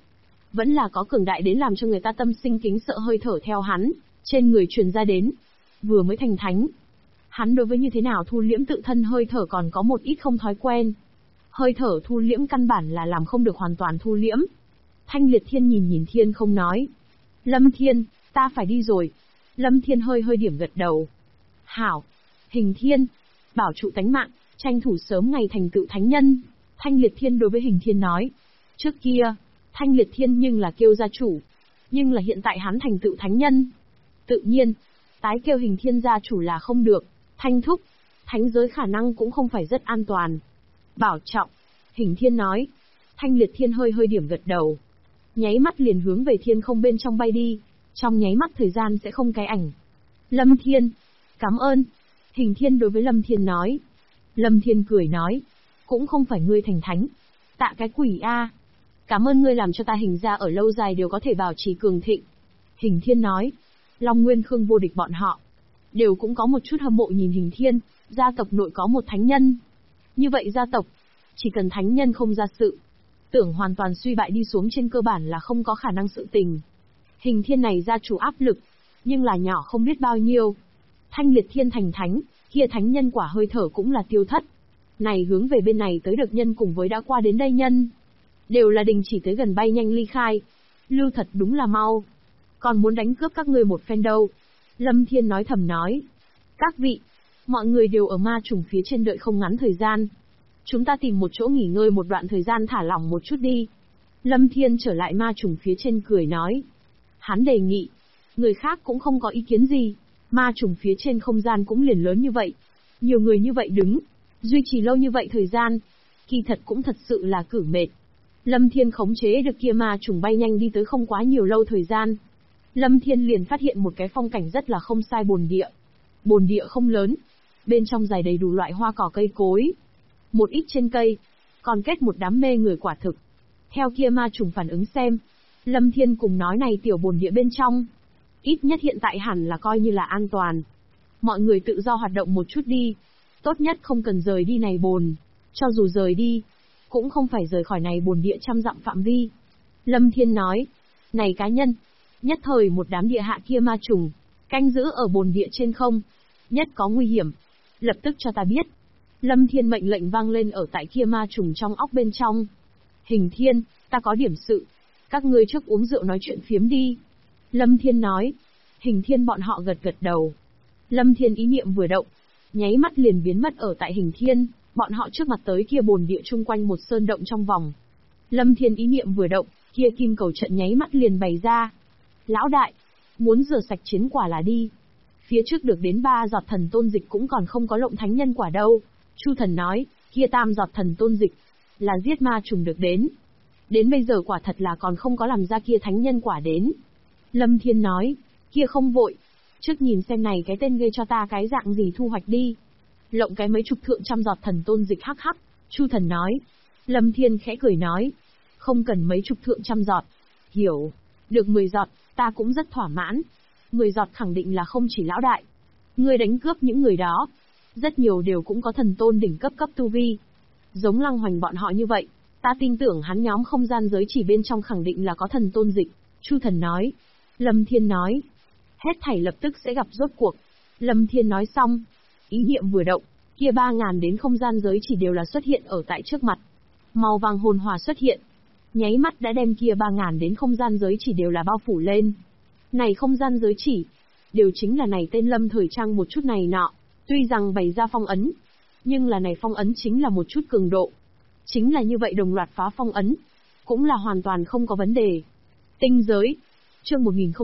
S1: Vẫn là có cường đại đến làm cho người ta tâm sinh kính sợ hơi thở theo hắn, trên người truyền ra đến. Vừa mới thành thánh, hắn đối với như thế nào thu liễm tự thân hơi thở còn có một ít không thói quen. Hơi thở thu liễm căn bản là làm không được hoàn toàn thu liễm. Thanh Liệt Thiên nhìn Thiên không nói. Lâm Thiên, ta phải đi rồi. Lâm Thiên hơi hơi điểm gật đầu. Hảo. Hình Thiên, bảo trụ tánh mạng, tranh thủ sớm ngày thành tựu thánh nhân. Thanh Liệt Thiên đối với Hình Thiên nói. Trước kia, Thanh Liệt Thiên nhưng là kêu gia chủ. Nhưng là hiện tại hắn thành tựu thánh nhân. Tự nhiên, tái kêu Hình Thiên gia chủ là không được. Thanh thúc, thánh giới khả năng cũng không phải rất an toàn. Bảo trọng. Hình Thiên nói. Thanh Liệt Thiên hơi hơi điểm gật đầu. Nháy mắt liền hướng về thiên không bên trong bay đi. Trong nháy mắt thời gian sẽ không cái ảnh. Lâm Thiên, cảm ơn. Hình Thiên đối với Lâm Thiên nói. Lâm Thiên cười nói. Cũng không phải ngươi thành thánh. Tạ cái quỷ a. Cảm ơn ngươi làm cho ta Hình gia ở lâu dài đều có thể bảo trì cường thịnh. Hình Thiên nói. Long Nguyên Khương vô địch bọn họ đều cũng có một chút hâm mộ nhìn Hình Thiên, gia tộc nội có một thánh nhân. Như vậy gia tộc, chỉ cần thánh nhân không ra sự, tưởng hoàn toàn suy bại đi xuống trên cơ bản là không có khả năng sự tình. Hình Thiên này gia chủ áp lực, nhưng là nhỏ không biết bao nhiêu. Thanh Liệt Thiên thành thánh, kia thánh nhân quả hơi thở cũng là tiêu thất. Này hướng về bên này tới được nhân cùng với đã qua đến đây nhân, đều là đình chỉ tới gần bay nhanh ly khai. Lưu thật đúng là mau. Còn muốn đánh cướp các ngươi một phen đâu. Lâm Thiên nói thầm nói. Các vị, mọi người đều ở ma trùng phía trên đợi không ngắn thời gian. Chúng ta tìm một chỗ nghỉ ngơi một đoạn thời gian thả lỏng một chút đi. Lâm Thiên trở lại ma trùng phía trên cười nói. Hắn đề nghị. Người khác cũng không có ý kiến gì. Ma trùng phía trên không gian cũng liền lớn như vậy. Nhiều người như vậy đứng. Duy trì lâu như vậy thời gian. Kỳ thật cũng thật sự là cử mệt. Lâm Thiên khống chế được kia ma trùng bay nhanh đi tới không quá nhiều lâu thời gian. Lâm Thiên liền phát hiện một cái phong cảnh rất là không sai bồn địa. Bồn địa không lớn. Bên trong dài đầy đủ loại hoa cỏ cây cối. Một ít trên cây. Còn kết một đám mê người quả thực. Theo kia ma trùng phản ứng xem. Lâm Thiên cùng nói này tiểu bồn địa bên trong. Ít nhất hiện tại hẳn là coi như là an toàn. Mọi người tự do hoạt động một chút đi. Tốt nhất không cần rời đi này bồn. Cho dù rời đi, cũng không phải rời khỏi này bồn địa trăm dặm phạm vi. Lâm Thiên nói. Này cá nhân. Nhất thời một đám địa hạ kia ma trùng, canh giữ ở bồn địa trên không. Nhất có nguy hiểm. Lập tức cho ta biết. Lâm Thiên mệnh lệnh vang lên ở tại kia ma trùng trong óc bên trong. Hình Thiên, ta có điểm sự. Các ngươi trước uống rượu nói chuyện phiếm đi. Lâm Thiên nói. Hình Thiên bọn họ gật gật đầu. Lâm Thiên ý niệm vừa động. Nháy mắt liền biến mất ở tại Hình Thiên, bọn họ trước mặt tới kia bồn địa chung quanh một sơn động trong vòng. Lâm Thiên ý niệm vừa động, kia kim cầu trận nháy mắt liền bày ra. Lão đại, muốn rửa sạch chiến quả là đi. Phía trước được đến 3 giọt thần tôn dịch cũng còn không có lộng thánh nhân quả đâu. Chu thần nói, kia tam giọt thần tôn dịch, là giết ma trùng được đến. Đến bây giờ quả thật là còn không có làm ra kia thánh nhân quả đến. Lâm Thiên nói, kia không vội. Trước nhìn xem này cái tên gây cho ta cái dạng gì thu hoạch đi. Lộng cái mấy chục thượng trăm giọt thần tôn dịch hắc hắc. Chu thần nói. Lâm Thiên khẽ cười nói. Không cần mấy chục thượng trăm giọt. Hiểu. Được 10 giọt, ta cũng rất thỏa mãn. 10 giọt khẳng định là không chỉ lão đại. Ngươi đánh cướp những người đó. Rất nhiều đều cũng có thần tôn đỉnh cấp tu vi. Giống Lăng Hoành bọn họ như vậy. Ta tin tưởng hắn nhóm không gian giới chỉ bên trong khẳng định là có thần tôn dịch. Chu thần nói. Lâm Thiên nói. Hết thảy lập tức sẽ gặp rốt cuộc. Lâm Thiên nói xong. Ý niệm vừa động, kia 3.000 đến không gian giới chỉ đều là xuất hiện ở tại trước mặt. Màu vàng hồn hòa xuất hiện. Nháy mắt đã đem kia 3.000 đến không gian giới chỉ đều là bao phủ lên. Này không gian giới chỉ, đều chính là này tên Lâm thời trang một chút này nọ. Tuy rằng bày ra phong ấn, nhưng là này phong ấn chính là một chút cường độ. Chính là như vậy đồng loạt phá phong ấn, cũng là hoàn toàn không có vấn đề. Tinh giới, chương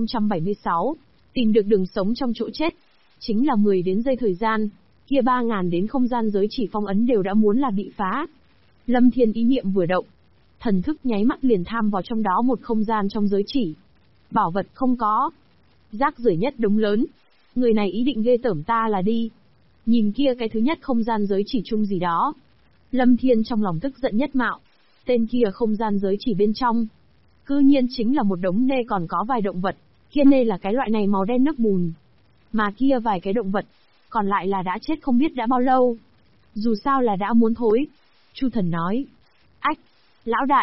S1: 1076, tìm được đường sống trong chỗ chết. Chính là 10 đến giây thời gian, kia 3.000 đến không gian giới chỉ phong ấn đều đã muốn là bị phá. Lâm Thiên ý niệm vừa động, thần thức nháy mắt liền tham vào trong đó một không gian trong giới chỉ. Bảo vật không có. Rác rưởi nhất đống lớn. Người này ý định ghê tởm ta là đi. Nhìn kia cái thứ nhất không gian giới chỉ chung gì đó. Lâm Thiên trong lòng tức giận nhất mạo. Tên kia không gian giới chỉ bên trong. Cư nhiên chính là một đống nê còn có vài động vật. Kia nê là cái loại này màu đen nước bùn. Mà kia vài cái động vật, còn lại là đã chết không biết đã bao lâu. Dù sao là đã muốn thối. Chu thần nói. Ách, lão đại,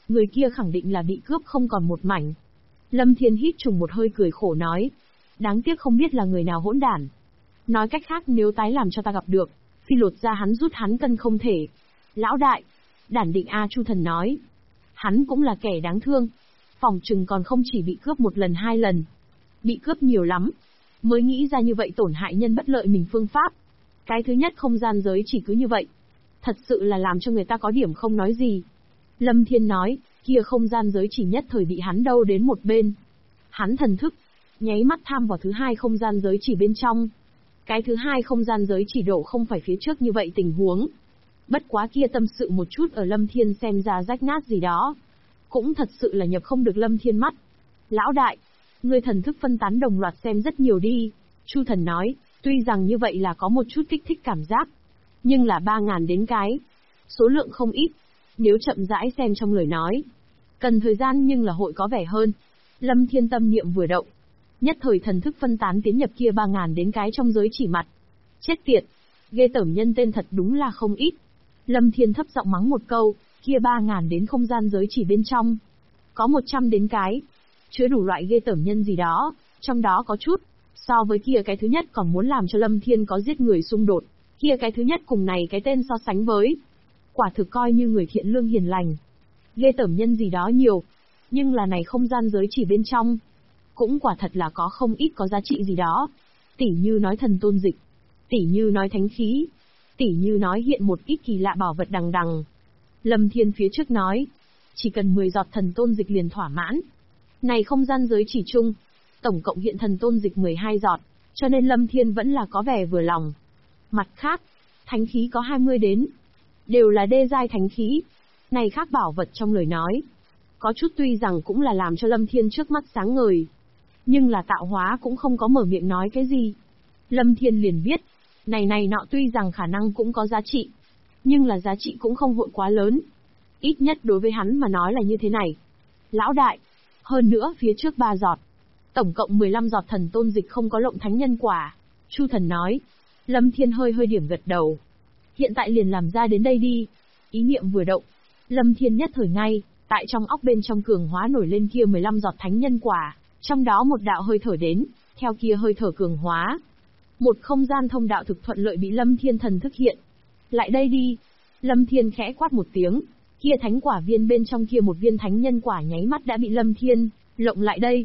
S1: người kia khẳng định là bị cướp không còn một mảnh. Lâm Thiên hít trùng một hơi cười khổ nói. Đáng tiếc không biết là người nào hỗn đản. Nói cách khác nếu tái làm cho ta gặp được, phi lột ra hắn rút hắn cân không thể. Lão đại, đản định A Chu Thần nói. Hắn cũng là kẻ đáng thương. Phòng trừng còn không chỉ bị cướp một lần hai lần. Bị cướp nhiều lắm. Mới nghĩ ra như vậy tổn hại nhân bất lợi mình phương pháp. Cái thứ nhất không gian giới chỉ cứ như vậy. Thật sự là làm cho người ta có điểm không nói gì. Lâm Thiên nói, kia không gian giới chỉ nhất thời bị hắn đâu đến một bên. Hắn thần thức, nháy mắt tham vào thứ hai không gian giới chỉ bên trong. Cái thứ hai không gian giới chỉ độ không phải phía trước như vậy tình huống. Bất quá kia tâm sự một chút ở Lâm Thiên xem ra rách nát gì đó. Cũng thật sự là nhập không được Lâm Thiên mắt. Lão đại, ngươi thần thức phân tán đồng loạt xem rất nhiều đi. Chu Thần nói, tuy rằng như vậy là có một chút kích thích cảm giác. Nhưng là 3.000 đến cái. Số lượng không ít. Nếu chậm rãi xem trong lời nói. Cần thời gian nhưng là hội có vẻ hơn. Lâm Thiên tâm niệm vừa động. Nhất thời thần thức phân tán tiến nhập kia 3.000 đến cái trong giới chỉ mặt. Chết tiệt. Ghê tởm nhân tên thật đúng là không ít. Lâm Thiên thấp giọng mắng một câu, kia 3.000 đến không gian giới chỉ bên trong. Có 100 đến cái. Chứa đủ loại ghê tởm nhân gì đó, trong đó có chút. So với kia cái thứ nhất còn muốn làm cho Lâm Thiên có giết người xung đột. Kia cái thứ nhất cùng này cái tên so sánh với. Quả thực coi như người thiện lương hiền lành. Ghê tởm nhân gì đó nhiều. Nhưng là này không gian giới chỉ bên trong. Cũng quả thật là có không ít có giá trị gì đó. Tỉ như nói thần tôn dịch. Tỉ như nói thánh khí. Tỉ như nói hiện một ít kỳ lạ bảo vật đằng đằng. Lâm Thiên phía trước nói. Chỉ cần 10 giọt thần tôn dịch liền thỏa mãn. Này không gian giới chỉ chung. Tổng cộng hiện thần tôn dịch 12 giọt. Cho nên Lâm Thiên vẫn là có vẻ vừa lòng. Mặt khác, thánh khí có 20 đến. Đều là đê giai thánh khí. Này khác bảo vật trong lời nói. Có chút tuy rằng cũng là làm cho Lâm Thiên trước mắt sáng ngời. Nhưng là tạo hóa cũng không có mở miệng nói cái gì. Lâm Thiên liền biết. Này nọ tuy rằng khả năng cũng có giá trị. Nhưng là giá trị cũng không hội quá lớn. Ít nhất đối với hắn mà nói là như thế này. Lão đại. Hơn nữa phía trước 3 giọt. Tổng cộng 15 giọt thần tôn dịch không có lộng thánh nhân quả. Chu Thần nói. Lâm Thiên hơi điểm gật đầu. Hiện tại liền làm ra đến đây đi. Ý niệm vừa động. Lâm Thiên nhất thời ngay, tại trong óc bên trong cường hóa nổi lên kia 15 giọt thánh nhân quả. Trong đó một đạo hơi thở đến, theo kia hơi thở cường hóa. Một không gian thông đạo thực thuận lợi bị Lâm Thiên thần thức hiện. Lại đây đi. Lâm Thiên khẽ quát một tiếng. Kia thánh quả viên bên trong kia một viên thánh nhân quả nháy mắt đã bị Lâm Thiên lộng lại đây.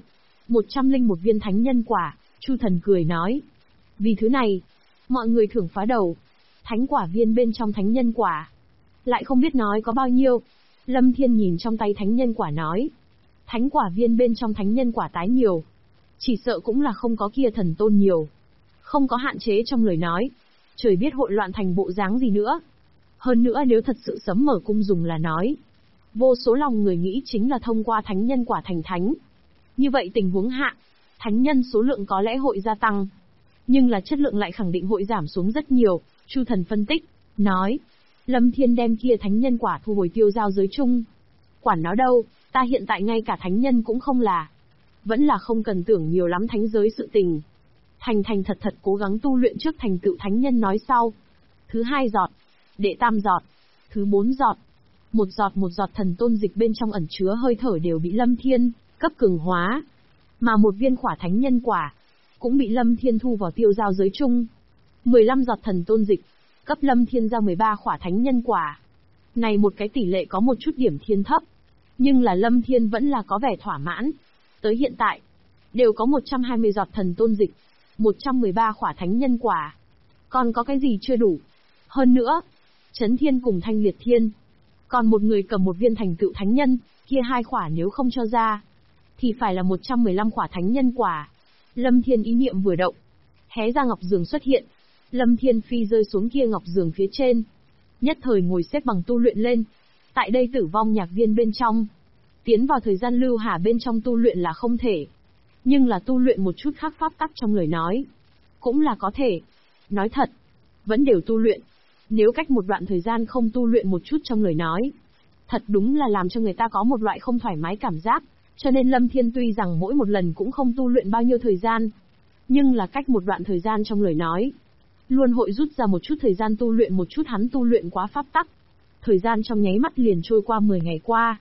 S1: 101 viên thánh nhân quả, Chu Thần cười nói. Vì thứ này, mọi người thưởng phá đầu. Thánh quả viên bên trong thánh nhân quả. Lại không biết nói có bao nhiêu. Lâm Thiên nhìn trong tay thánh nhân quả nói. Thánh quả viên bên trong thánh nhân quả tái nhiều. Chỉ sợ cũng là không có kia thần tôn nhiều. Không có hạn chế trong lời nói. Trời biết hội loạn thành bộ dáng gì nữa. Hơn nữa nếu thật sự sấm mở cung dùng là nói. Vô số lòng người nghĩ chính là thông qua thánh nhân quả thành thánh. Như vậy tình huống hạ, thánh nhân số lượng có lẽ hội gia tăng. Nhưng là chất lượng lại khẳng định hội giảm xuống rất nhiều, Chu Thần phân tích, nói. Lâm Thiên đem kia thánh nhân quả thu hồi tiêu giao giới chung. Quản nó đâu, ta hiện tại ngay cả thánh nhân cũng không là. Vẫn là không cần tưởng nhiều lắm thánh giới sự tình. Thành thật cố gắng tu luyện trước thành tựu thánh nhân nói sau. Thứ 2 giọt, đệ tam giọt, thứ 4 giọt. Một giọt thần tôn dịch bên trong ẩn chứa hơi thở đều bị Lâm Thiên cấp cường hóa. Mà một viên quả thánh nhân quả cũng bị Lâm Thiên thu vào tiêu giao giới chung. 15 giọt thần tôn dịch, cấp Lâm Thiên ra 13 quả thánh nhân quả. Này một cái tỷ lệ có một chút điểm thiên thấp, nhưng là Lâm Thiên vẫn là có vẻ thỏa mãn. Tới hiện tại, đều có 120 giọt thần tôn dịch, 113 quả thánh nhân quả. Còn có cái gì chưa đủ? Hơn nữa, Chấn Thiên cùng Thanh Liệt Thiên. Còn một người cầm một viên thành tựu thánh nhân, kia 2 quả nếu không cho ra, thì phải là 115 quả thánh nhân quả. Lâm Thiên ý niệm vừa động, hé ra ngọc giường xuất hiện. Lâm Thiên phi rơi xuống kia ngọc giường phía trên. Nhất thời ngồi xếp bằng tu luyện lên. Tại đây tử vong nhạc viên bên trong. Tiến vào thời gian lưu hà bên trong tu luyện là không thể. Nhưng là tu luyện một chút khác pháp tắc trong lời nói. Cũng là có thể. Nói thật, vẫn đều tu luyện. Nếu cách một đoạn thời gian không tu luyện một chút trong lời nói. Thật đúng là làm cho người ta có một loại không thoải mái cảm giác. Cho nên Lâm Thiên tuy rằng mỗi một lần cũng không tu luyện bao nhiêu thời gian. Nhưng là cách một đoạn thời gian trong lời nói. Luôn hội rút ra một chút thời gian tu luyện một chút hắn tu luyện quá pháp tắc. Thời gian trong nháy mắt liền trôi qua 10 ngày qua.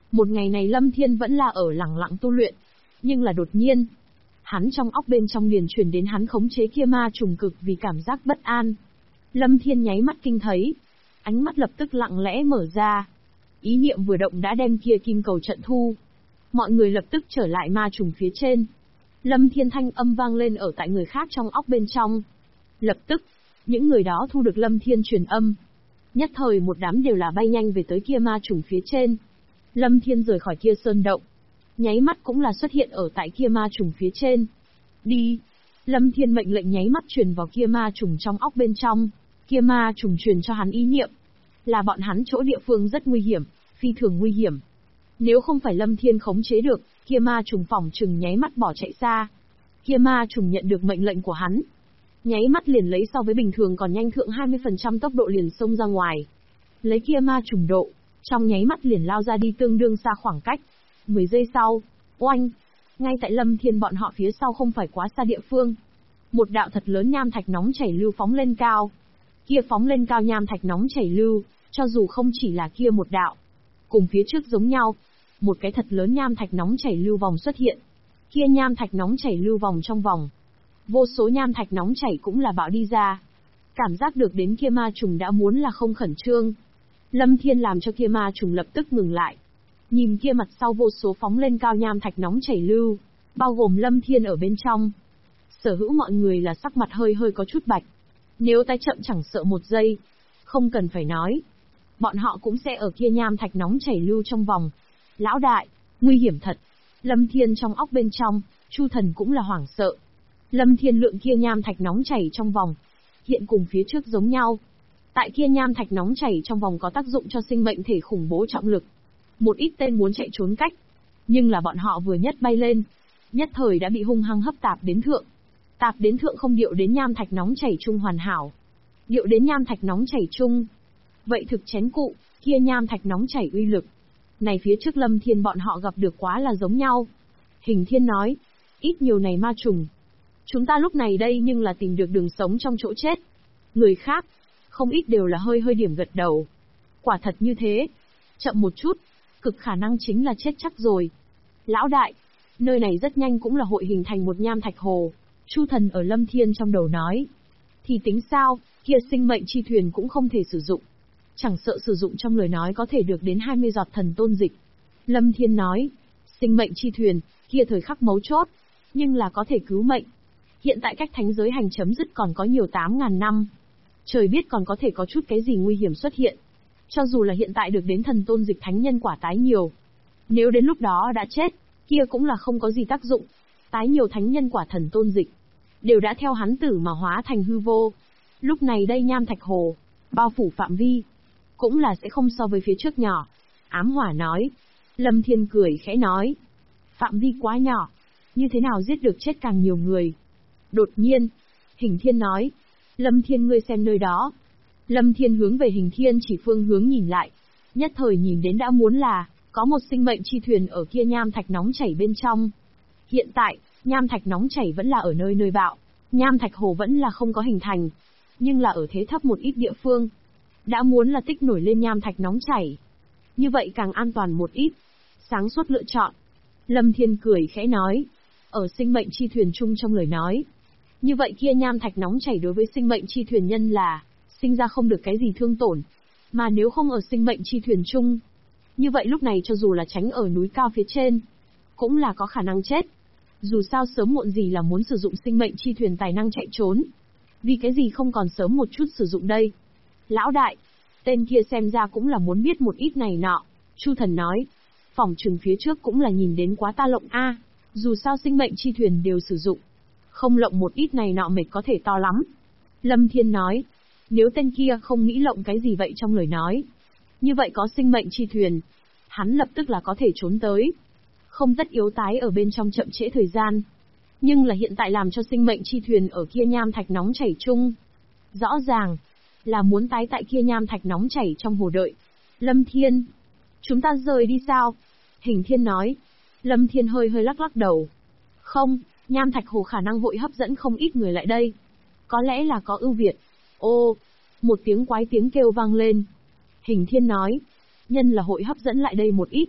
S1: Một ngày này Lâm Thiên vẫn là ở lẳng lặng tu luyện. Nhưng là đột nhiên, hắn trong óc bên trong liền truyền đến hắn khống chế kia ma trùng cực vì cảm giác bất an. Lâm Thiên nháy mắt kinh thấy. Ánh mắt lập tức lặng lẽ mở ra. Ý niệm vừa động đã đem kia kim cầu trận thu. Mọi người lập tức trở lại ma trùng phía trên. Lâm Thiên thanh âm vang lên ở tại người khác trong óc bên trong. Lập tức, những người đó thu được Lâm Thiên truyền âm. Nhất thời một đám đều là bay nhanh về tới kia ma trùng phía trên. Lâm Thiên rời khỏi kia sơn động. Nháy mắt cũng là xuất hiện ở tại kia ma trùng phía trên. Đi! Lâm Thiên mệnh lệnh nháy mắt truyền vào kia ma trùng trong óc bên trong. Kia ma trùng truyền cho hắn ý niệm. Là bọn hắn chỗ địa phương rất nguy hiểm, phi thường nguy hiểm. Nếu không phải Lâm Thiên khống chế được, kia ma trùng phỏng chừng nháy mắt bỏ chạy xa. Kia ma trùng nhận được mệnh lệnh của hắn. Nháy mắt liền lấy so với bình thường còn nhanh thượng 20% tốc độ liền xông ra ngoài. Lấy kia ma trùng độ, trong nháy mắt liền lao ra đi tương đương xa khoảng cách. 10 giây sau, oanh! Ngay tại Lâm Thiên bọn họ phía sau không phải quá xa địa phương. Một đạo thật lớn nham thạch nóng chảy lưu phóng lên cao. Kia phóng lên cao nham thạch nóng chảy lưu, cho dù không chỉ là kia một đạo. Cùng phía trước giống nhau, một cái thật lớn nham thạch nóng chảy lưu vòng xuất hiện. Kia nham thạch nóng chảy lưu vòng trong vòng. Vô số nham thạch nóng chảy cũng là bạo đi ra. Cảm giác được đến kia ma trùng đã muốn là không khẩn trương. Lâm Thiên làm cho kia ma trùng lập tức ngừng lại. Nhìn kia mặt sau vô số phóng lên cao nham thạch nóng chảy lưu, bao gồm Lâm Thiên ở bên trong. Sở hữu mọi người là sắc mặt hơi hơi có chút bạch. Nếu tay chậm chẳng sợ một giây, không cần phải nói. Bọn họ cũng sẽ ở kia nham thạch nóng chảy lưu trong vòng. Lão đại, nguy hiểm thật. Lâm Thiên trong óc bên trong, Chu Thần cũng là hoảng sợ. Lâm Thiên lượng kia nham thạch nóng chảy trong vòng, hiện cùng phía trước giống nhau. Tại kia nham thạch nóng chảy trong vòng có tác dụng cho sinh mệnh thể khủng bố trọng lực. Một ít tên muốn chạy trốn cách, nhưng là bọn họ vừa nhất bay lên, nhất thời đã bị hung hăng hấp tạp đến thượng. Tạp đến thượng không điệu đến nham thạch nóng chảy chung hoàn hảo. Điệu đến nham thạch nóng chảy chung. Vậy thực chén cụ, kia nham thạch nóng chảy uy lực. Này phía trước Lâm Thiên bọn họ gặp được quá là giống nhau. Hình Thiên nói, ít nhiều này ma trùng. Chúng ta lúc này đây nhưng là tìm được đường sống trong chỗ chết. Người khác, không ít đều là hơi hơi điểm gật đầu. Quả thật như thế. Chậm một chút, cực khả năng chính là chết chắc rồi. Lão đại, nơi này rất nhanh cũng là hội hình thành một nham thạch hồ. Chu Thần ở Lâm Thiên trong đầu nói. Thì tính sao, kia sinh mệnh chi thuyền cũng không thể sử dụng. Chẳng sợ sử dụng trong lời nói có thể được đến 20 giọt thần tôn dịch. Lâm Thiên nói, sinh mệnh chi thuyền, kia thời khắc mấu chốt, nhưng là có thể cứu mệnh. Hiện tại cách thánh giới hành chấm dứt còn có nhiều 8.000 năm. Trời biết còn có thể có chút cái gì nguy hiểm xuất hiện. Cho dù là hiện tại được đến thần tôn dịch thánh nhân quả tái nhiều. Nếu đến lúc đó đã chết, kia cũng là không có gì tác dụng. Tái nhiều thánh nhân quả thần tôn dịch, đều đã theo hắn tử mà hóa thành hư vô. Lúc này đây nham thạch hồ, bao phủ phạm vi, cũng là sẽ không so với phía trước nhỏ. Ám Hỏa nói. Lâm Thiên cười khẽ nói. Phạm vi quá nhỏ, như thế nào giết được chết càng nhiều người. Đột nhiên, Hình Thiên nói. Lâm Thiên ngươi xem nơi đó. Lâm Thiên hướng về Hình Thiên chỉ phương hướng nhìn lại. Nhất thời nhìn đến đã muốn là, có một sinh mệnh chi thuyền ở kia nham thạch nóng chảy bên trong. Hiện tại, nham thạch nóng chảy vẫn là ở nơi nơi bạo. Nham thạch hồ vẫn là không có hình thành. Nhưng là ở thế thấp một ít địa phương. Đã muốn là tích nổi lên nham thạch nóng chảy. Như vậy càng an toàn một ít. Sáng suốt lựa chọn. Lâm Thiên cười khẽ nói. Ở sinh mệnh chi thuyền chung trong lời nói. Như vậy kia nham thạch nóng chảy đối với sinh mệnh chi thuyền nhân là, sinh ra không được cái gì thương tổn. Mà nếu không ở sinh mệnh chi thuyền chung, như vậy lúc này cho dù là tránh ở núi cao phía trên, cũng là có khả năng chết. Dù sao sớm muộn gì là muốn sử dụng sinh mệnh chi thuyền tài năng chạy trốn. Vì cái gì không còn sớm một chút sử dụng đây? Lão đại, tên kia xem ra cũng là muốn biết một ít này nọ. Chu Thần nói, phỏng chừng phía trước cũng là nhìn đến quá ta lộng a. Dù sao sinh mệnh chi thuyền đều sử dụng, không lộng một ít này nọ mệt có thể to lắm. Lâm Thiên nói, nếu tên kia không nghĩ lộng cái gì vậy trong lời nói, như vậy có sinh mệnh chi thuyền, hắn lập tức là có thể trốn tới. Không tất yếu tái ở bên trong chậm trễ thời gian. Nhưng là hiện tại làm cho sinh mệnh chi thuyền ở kia nham thạch nóng chảy chung. Rõ ràng, là muốn tái tại kia nham thạch nóng chảy trong hồ đợi. Lâm Thiên, chúng ta rời đi sao? Hình Thiên nói. Lâm Thiên hơi hơi lắc lắc đầu. Không, nham thạch hồ khả năng hội hấp dẫn không ít người lại đây. Có lẽ là có ưu việt. Ô, một tiếng quái tiếng kêu vang lên. Hình Thiên nói, nhân là hội hấp dẫn lại đây một ít.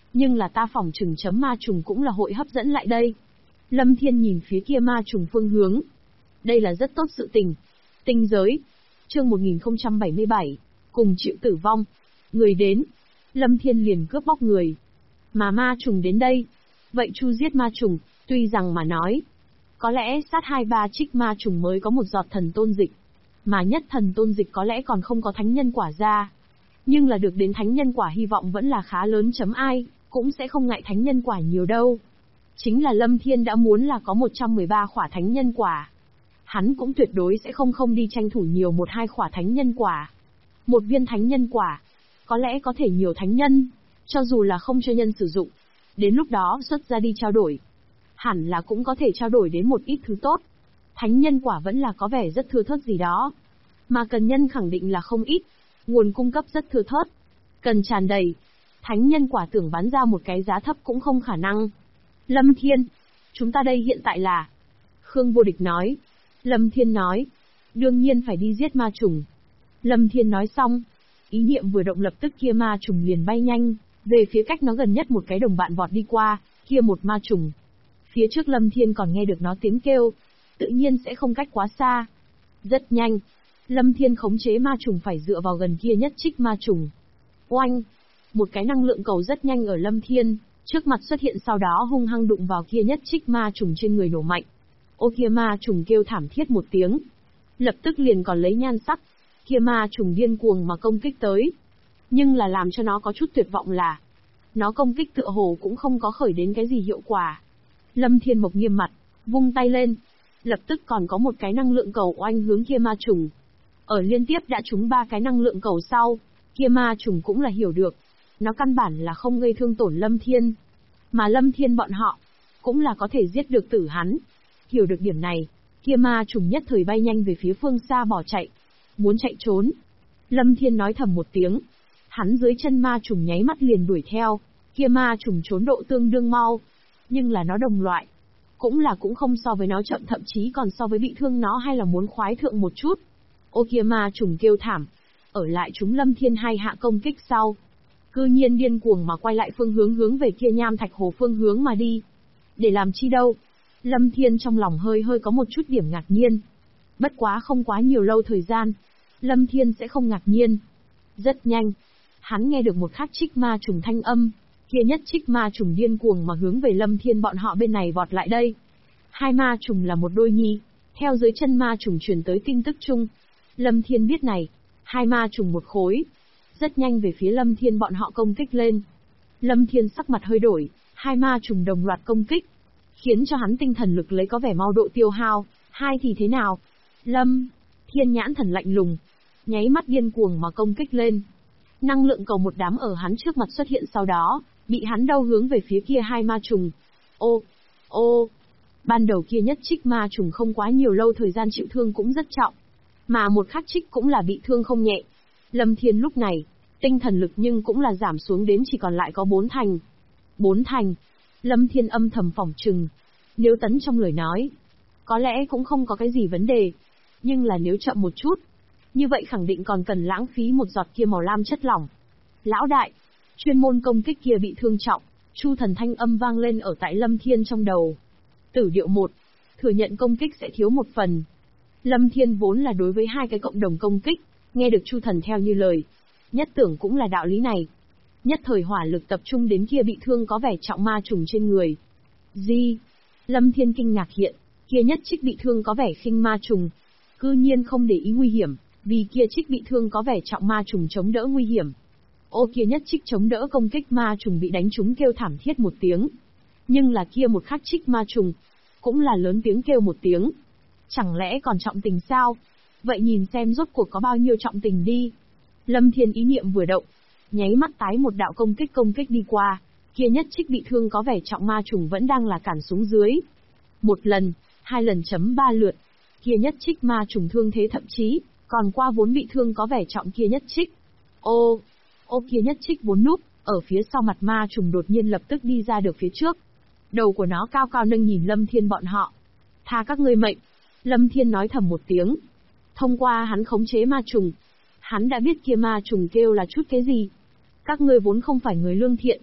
S1: Nhưng là ta phỏng chừng chấm ma trùng cũng là hội hấp dẫn lại đây. Lâm Thiên nhìn phía kia ma trùng phương hướng. Đây là rất tốt sự tình. Tinh giới. Chương 1077. Cùng chịu tử vong. Người đến. Lâm Thiên liền cướp bóc người. Mà ma trùng đến đây. Vậy chu giết ma trùng, tuy rằng mà nói. Có lẽ sát 2-3 trích ma trùng mới có một giọt thần tôn dịch. Mà nhất thần tôn dịch có lẽ còn không có thánh nhân quả ra. Nhưng là được đến thánh nhân quả hy vọng vẫn là khá lớn. Ai cũng sẽ không ngại thánh nhân quả nhiều đâu. Chính là Lâm Thiên đã muốn là có 113 khỏa thánh nhân quả. Hắn cũng tuyệt đối sẽ không đi tranh thủ nhiều 1-2 khỏa thánh nhân quả. Một viên thánh nhân quả, có lẽ có thể nhiều thánh nhân, cho dù là không cho nhân sử dụng. Đến lúc đó xuất ra đi trao đổi. Hẳn là cũng có thể trao đổi đến một ít thứ tốt. Thánh nhân quả vẫn là có vẻ rất thưa thớt gì đó. Mà cần nhân khẳng định là không ít. Nguồn cung cấp rất thưa thớt. Cần tràn đầy. Thánh nhân quả tưởng bán ra một cái giá thấp cũng không khả năng. Lâm Thiên, chúng ta đây hiện tại là... Khương Vô Địch nói. Lâm Thiên nói. Đương nhiên phải đi giết ma trùng. Lâm Thiên nói xong. Ý niệm vừa động lập tức kia ma trùng liền bay nhanh. Về phía cách nó gần nhất một cái đồng bạn vọt đi qua. Kia một ma trùng. Phía trước Lâm Thiên còn nghe được nó tiếng kêu. Tự nhiên sẽ không cách quá xa. Rất nhanh. Lâm Thiên khống chế ma trùng phải dựa vào gần kia nhất trích ma trùng. Oanh! Một cái năng lượng cầu rất nhanh ở Lâm Thiên, trước mặt xuất hiện sau đó hung hăng đụng vào kia nhất trích ma trùng trên người nổ mạnh. Ô kia ma trùng kêu thảm thiết một tiếng. Lập tức liền còn lấy nhan sắc. Kia ma trùng điên cuồng mà công kích tới. Nhưng là làm cho nó có chút tuyệt vọng là nó công kích tựa hồ cũng không có khởi đến cái gì hiệu quả. Lâm Thiên Mộc nghiêm mặt, vung tay lên. Lập tức còn có một cái năng lượng cầu oanh hướng kia ma trùng. Ở liên tiếp đã trúng 3 cái năng lượng cầu sau, kia ma trùng cũng là hiểu được. Nó căn bản là không gây thương tổn Lâm Thiên. Mà Lâm Thiên bọn họ, cũng là có thể giết được tử hắn. Hiểu được điểm này, kia ma trùng nhất thời bay nhanh về phía phương xa bỏ chạy. Muốn chạy trốn. Lâm Thiên nói thầm một tiếng. Hắn dưới chân ma trùng nháy mắt liền đuổi theo. Kia ma trùng trốn độ tương đương mau. Nhưng là nó đồng loại. Cũng không so với nó chậm, thậm chí còn so với bị thương nó hay là muốn khoái thượng một chút. Ô kia ma trùng kêu thảm. Ở lại chúng Lâm Thiên hai hạ công kích sau. Cư nhiên điên cuồng mà quay lại phương hướng về kia nham thạch hồ phương hướng mà đi. Để làm chi đâu? Lâm Thiên trong lòng hơi có một chút điểm ngạc nhiên. Bất quá không quá nhiều lâu thời gian. Lâm Thiên sẽ không ngạc nhiên. Rất nhanh. Hắn nghe được một khắc trích ma trùng thanh âm. Kia nhất trích ma trùng điên cuồng mà hướng về Lâm Thiên bọn họ bên này vọt lại đây. Hai ma trùng là một đôi nhi. Theo dưới chân ma trùng truyền tới tin tức chung. Lâm Thiên biết này. Hai ma trùng một khối. Rất nhanh về phía Lâm Thiên bọn họ công kích lên. Lâm Thiên sắc mặt hơi đổi. Hai ma trùng đồng loạt công kích. Khiến cho hắn tinh thần lực lấy có vẻ mau độ tiêu hao. Hai thì thế nào? Lâm Thiên nhãn thần lạnh lùng. Nháy mắt điên cuồng mà công kích lên. Năng lượng cầu một đám ở hắn trước mặt xuất hiện sau đó. Bị hắn đau hướng về phía kia hai ma trùng. Ô. Ban đầu kia nhất trích ma trùng không quá nhiều lâu thời gian chịu thương cũng rất trọng. Mà một khắc trích cũng là bị thương không nhẹ. Lâm Thiên lúc này, tinh thần lực nhưng cũng là giảm xuống đến chỉ còn lại có 4 thành. 4 thành. Lâm Thiên âm thầm phỏng chừng. Nếu tấn trong lời nói, có lẽ cũng không có cái gì vấn đề. Nhưng là nếu chậm một chút, như vậy khẳng định còn cần lãng phí một giọt kia màu lam chất lỏng. Lão đại, chuyên môn công kích kia bị thương trọng, Chu Thần thanh âm vang lên ở tại Lâm Thiên trong đầu. Tử điệu 1, thừa nhận công kích sẽ thiếu một phần. Lâm Thiên vốn là đối với hai cái cộng đồng công kích, nghe được Chu Thần theo như lời. Nhất tưởng cũng là đạo lý này. Nhất thời hỏa lực tập trung đến kia bị thương có vẻ trọng ma trùng trên người. Gì? Lâm Thiên kinh ngạc hiện, kia nhất trích bị thương có vẻ khinh ma trùng. Cư nhiên không để ý nguy hiểm, vì kia trích bị thương có vẻ trọng ma trùng chống đỡ nguy hiểm. Ô kia nhất trích chống đỡ công kích ma trùng bị đánh trúng kêu thảm thiết một tiếng. Nhưng là kia một khắc trích ma trùng, cũng là lớn tiếng kêu một tiếng. Chẳng lẽ còn trọng tình sao? Vậy nhìn xem rốt cuộc có bao nhiêu trọng tình đi. Lâm Thiên ý niệm vừa động, nháy mắt tái một đạo công kích đi qua, kia nhất trích bị thương có vẻ trọng ma trùng vẫn đang là cản xuống dưới. Một lần, 2 lần chấm 3 lượt, kia nhất trích ma trùng thương thế thậm chí còn qua vốn bị thương có vẻ trọng kia nhất trích. Ô kia nhất trích vốn núp ở phía sau mặt ma trùng đột nhiên lập tức đi ra được phía trước. Đầu của nó cao cao nâng nhìn Lâm Thiên bọn họ. Tha các ngươi mệnh. Lâm Thiên nói thầm một tiếng. Thông qua hắn khống chế ma trùng, hắn đã biết kia ma trùng kêu là chút cái gì. Các ngươi vốn không phải người lương thiện.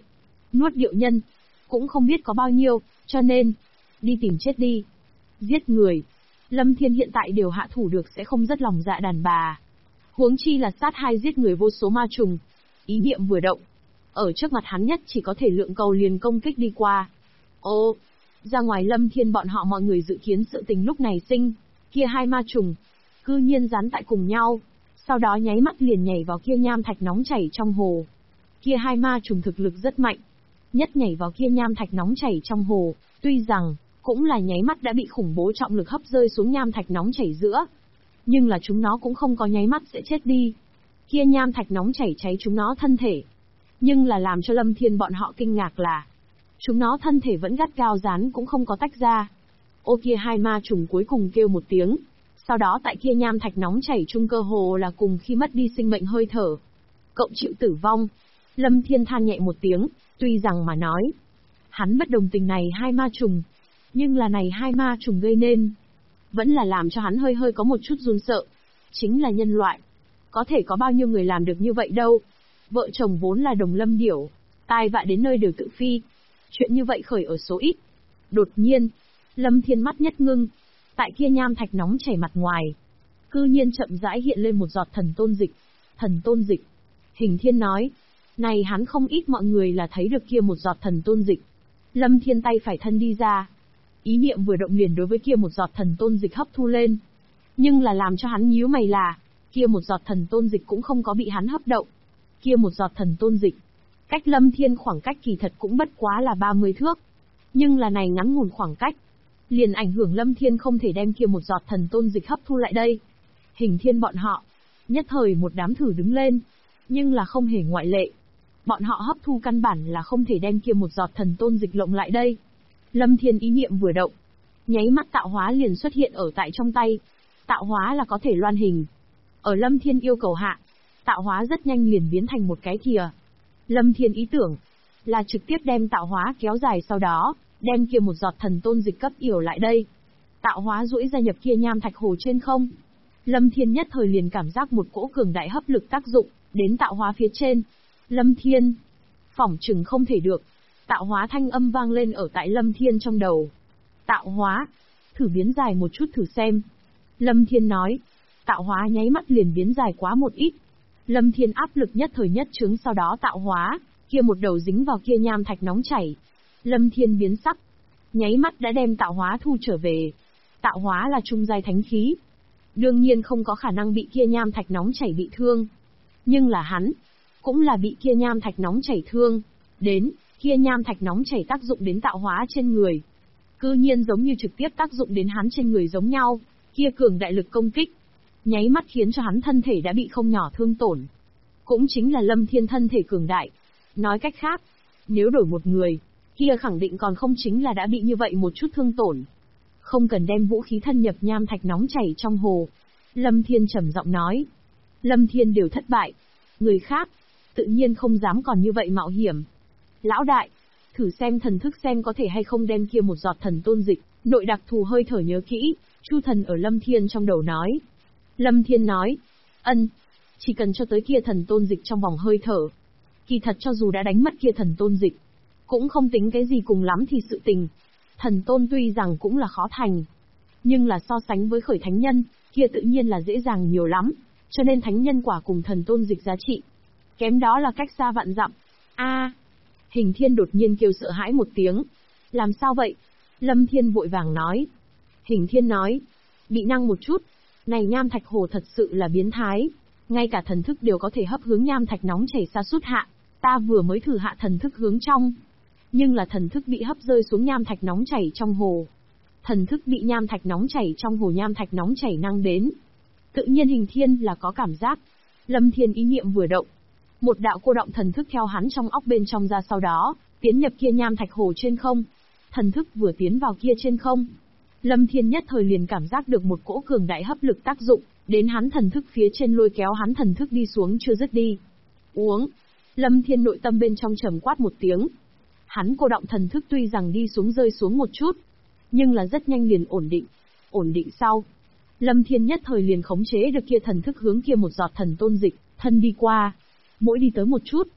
S1: nuốt điệu nhân, cũng không biết có bao nhiêu, cho nên, đi tìm chết đi. Giết người. Lâm Thiên hiện tại đều hạ thủ được sẽ không rất lòng dạ đàn bà. Huống chi là sát hai giết người vô số ma trùng. Ý niệm vừa động. Ở trước mặt hắn nhất chỉ có thể lượng cầu liền công kích đi qua. Ô, ra ngoài Lâm Thiên bọn họ mọi người dự kiến sự tình lúc này sinh. Kia hai ma trùng, cư nhiên dán tại cùng nhau. Sau đó nháy mắt liền nhảy vào kia nham thạch nóng chảy trong hồ. Kia hai ma trùng thực lực rất mạnh. Nhất nhảy vào kia nham thạch nóng chảy trong hồ, tuy rằng, cũng là nháy mắt đã bị khủng bố trọng lực hấp rơi xuống nham thạch nóng chảy giữa. Nhưng là chúng nó cũng không có nháy mắt sẽ chết đi. Kia nham thạch nóng chảy cháy chúng nó thân thể. Nhưng là làm cho Lâm Thiên bọn họ kinh ngạc là, chúng nó thân thể vẫn gắt gao dán cũng không có tách ra. Ô kia hai ma trùng cuối cùng kêu một tiếng. Sau đó tại kia nham thạch nóng chảy chung cơ hồ là cùng khi mất đi sinh mệnh hơi thở. Cậu chịu tử vong. Lâm Thiên than nhẹ một tiếng, tuy rằng mà nói, hắn bất đồng tình này hai ma trùng, nhưng là này hai ma trùng gây nên, vẫn là làm cho hắn hơi hơi có một chút run sợ. Chính là nhân loại. Có thể có bao nhiêu người làm được như vậy đâu. Vợ chồng vốn là đồng lâm điểu, tai vạ đến nơi đều tự phi. Chuyện như vậy khởi ở số ít. Đột nhiên, Lâm Thiên mắt nhất ngưng. Tại kia nham thạch nóng chảy mặt ngoài, cư nhiên chậm rãi hiện lên một giọt thần tôn dịch. Thần tôn dịch. Hình Thiên nói. Này hắn không ít mọi người là thấy được kia một giọt thần tôn dịch. Lâm Thiên tay phải thân đi ra. Ý niệm vừa động liền đối với kia một giọt thần tôn dịch hấp thu lên. Nhưng là làm cho hắn nhíu mày là, kia một giọt thần tôn dịch cũng không có bị hắn hấp động. Kia một giọt thần tôn dịch, cách Lâm Thiên khoảng cách kỳ thật cũng bất quá là 30 thước. Nhưng là này ngắn ngủn khoảng cách, liền ảnh hưởng Lâm Thiên không thể đem kia một giọt thần tôn dịch hấp thu lại đây. Hình Thiên bọn họ, nhất thời một đám thử đứng lên, nhưng là không hề ngoại lệ. Bọn họ hấp thu căn bản là không thể đem kia một giọt thần tôn dịch lộng lại đây. Lâm Thiên ý niệm vừa động, nháy mắt tạo hóa liền xuất hiện ở tại trong tay. Tạo hóa là có thể loan hình. Ở Lâm Thiên yêu cầu hạ, tạo hóa rất nhanh liền biến thành một cái thìa. Lâm Thiên ý tưởng là trực tiếp đem tạo hóa kéo dài, sau đó đem kia một giọt thần tôn dịch cấp yểu lại đây. Tạo hóa duỗi ra nhập kia nham thạch hồ trên không. Lâm Thiên nhất thời liền cảm giác một cỗ cường đại hấp lực tác dụng đến tạo hóa phía trên. Lâm Thiên, phỏng chừng không thể được. Tạo hóa thanh âm vang lên ở tại Lâm Thiên trong đầu. Tạo hóa, thử biến dài một chút thử xem. Lâm Thiên nói. Tạo hóa nháy mắt liền biến dài quá một ít. Lâm Thiên áp lực nhất thời nhất chứng, sau đó tạo hóa, kia một đầu dính vào kia nham thạch nóng chảy. Lâm Thiên biến sắc, nháy mắt đã đem tạo hóa thu trở về. Tạo hóa là trung giai thánh khí, đương nhiên không có khả năng bị kia nham thạch nóng chảy bị thương. Nhưng là hắn, cũng là bị kia nham thạch nóng chảy thương. Đến, kia nham thạch nóng chảy tác dụng đến tạo hóa trên người. Cư nhiên giống như trực tiếp tác dụng đến hắn trên người giống nhau, kia cường đại lực công kích. Nháy mắt khiến cho hắn thân thể đã bị không nhỏ thương tổn. Cũng chính là Lâm Thiên thân thể cường đại. Nói cách khác, nếu đổi một người, kia khẳng định còn không chính là đã bị như vậy một chút thương tổn. Không cần đem vũ khí thân nhập nham thạch nóng chảy trong hồ. Lâm Thiên trầm giọng nói. Lâm Thiên đều thất bại. Người khác, tự nhiên không dám còn như vậy mạo hiểm. Lão đại, thử xem thần thức xem có thể hay không đem kia một giọt thần tôn dịch, nội đặc thù hơi thở nhớ kỹ. Chu thần ở Lâm Thiên trong đầu nói. Lâm Thiên nói. Ân, chỉ cần cho tới kia thần tôn dịch trong vòng hơi thở. Kỳ thật cho dù đã đánh mất kia thần tôn dịch, cũng không tính cái gì, cùng lắm thì sự tình. Thần tôn tuy rằng cũng là khó thành, nhưng là so sánh với khởi thánh nhân, kia tự nhiên là dễ dàng nhiều lắm. Cho nên thánh nhân quả cùng thần tôn dịch giá trị, kém đó là cách xa vạn dặm. A, Hình Thiên đột nhiên kêu sợ hãi một tiếng. Làm sao vậy? Lâm Thiên vội vàng nói. Hình Thiên nói. Bị năng một chút. Này nham thạch hồ thật sự là biến thái. Ngay cả thần thức đều có thể hấp hướng nham thạch nóng chảy xa sút hạ. Ta vừa mới thử hạ thần thức hướng trong. Nhưng là thần thức bị hấp rơi xuống nham thạch nóng chảy trong hồ. Thần thức bị nham thạch nóng chảy trong hồ nham thạch nóng chảy năng đến. Tự nhiên Hình Thiên là có cảm giác. Lâm Thiên ý niệm vừa động. Một đạo cô động thần thức theo hắn trong óc bên trong ra, sau đó tiến nhập kia nham thạch hồ trên không. Thần thức vừa tiến vào kia trên không, Lâm Thiên nhất thời liền cảm giác được một cỗ cường đại hấp lực tác dụng đến hắn thần thức phía trên, lôi kéo hắn thần thức đi xuống chưa dứt đi. Uống. Lâm Thiên nội tâm bên trong trầm quát một tiếng. Hắn cô động thần thức tuy rằng đi xuống rơi xuống một chút, nhưng là rất nhanh liền ổn định. Ổn định sau, Lâm Thiên nhất thời liền khống chế được kia thần thức hướng kia một giọt thần tôn dịch, thân đi qua. Mỗi đi tới một chút,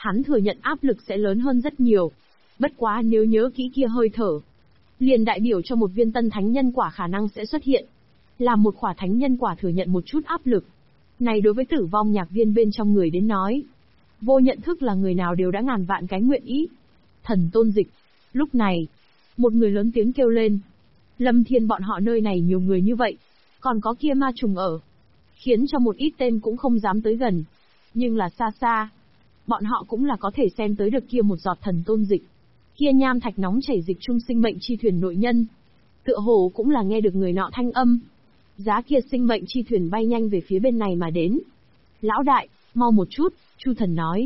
S1: Hắn thừa nhận áp lực sẽ lớn hơn rất nhiều. Bất quá nếu nhớ kỹ kia hơi thở, liền đại biểu cho một viên tân thánh nhân quả khả năng sẽ xuất hiện. Làm một khỏa thánh nhân quả thừa nhận một chút áp lực. Này đối với tử vong nhạc viên bên trong người đến nói, vô nhận thức là người nào đều đã ngàn vạn cái nguyện ý. Thần tôn dịch. Lúc này, một người lớn tiếng kêu lên. Lâm Thiên bọn họ nơi này nhiều người như vậy, còn có kia ma trùng ở, khiến cho một ít tên cũng không dám tới gần. Nhưng là xa xa, bọn họ cũng là có thể xem tới được kia một giọt thần tôn dịch. Kia nham thạch nóng chảy dịch trung sinh mệnh chi thuyền nội nhân. Tựa hồ cũng là nghe được người nọ thanh âm. Giá kia sinh mệnh chi thuyền bay nhanh về phía bên này mà đến. Lão đại, mau một chút, Chu Thần nói.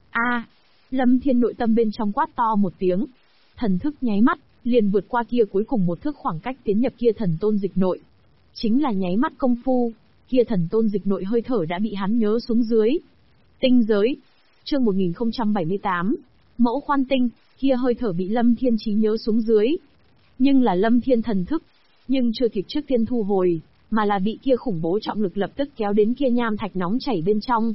S1: Lâm Thiên nội tâm bên trong quát to một tiếng. Thần thức nháy mắt, liền vượt qua kia cuối cùng một thước khoảng cách tiến nhập kia thần tôn dịch nội. Chính là nháy mắt công phu, kia thần tôn dịch nội hơi thở đã bị hắn nhớ xuống dưới. Tinh giới. Chương 1078. Mẫu khoan tinh, kia hơi thở bị Lâm Thiên trí nhớ xuống dưới. Nhưng là Lâm Thiên thần thức, nhưng chưa kịp trước tiên thu hồi, mà là bị kia khủng bố trọng lực lập tức kéo đến kia nham thạch nóng chảy bên trong.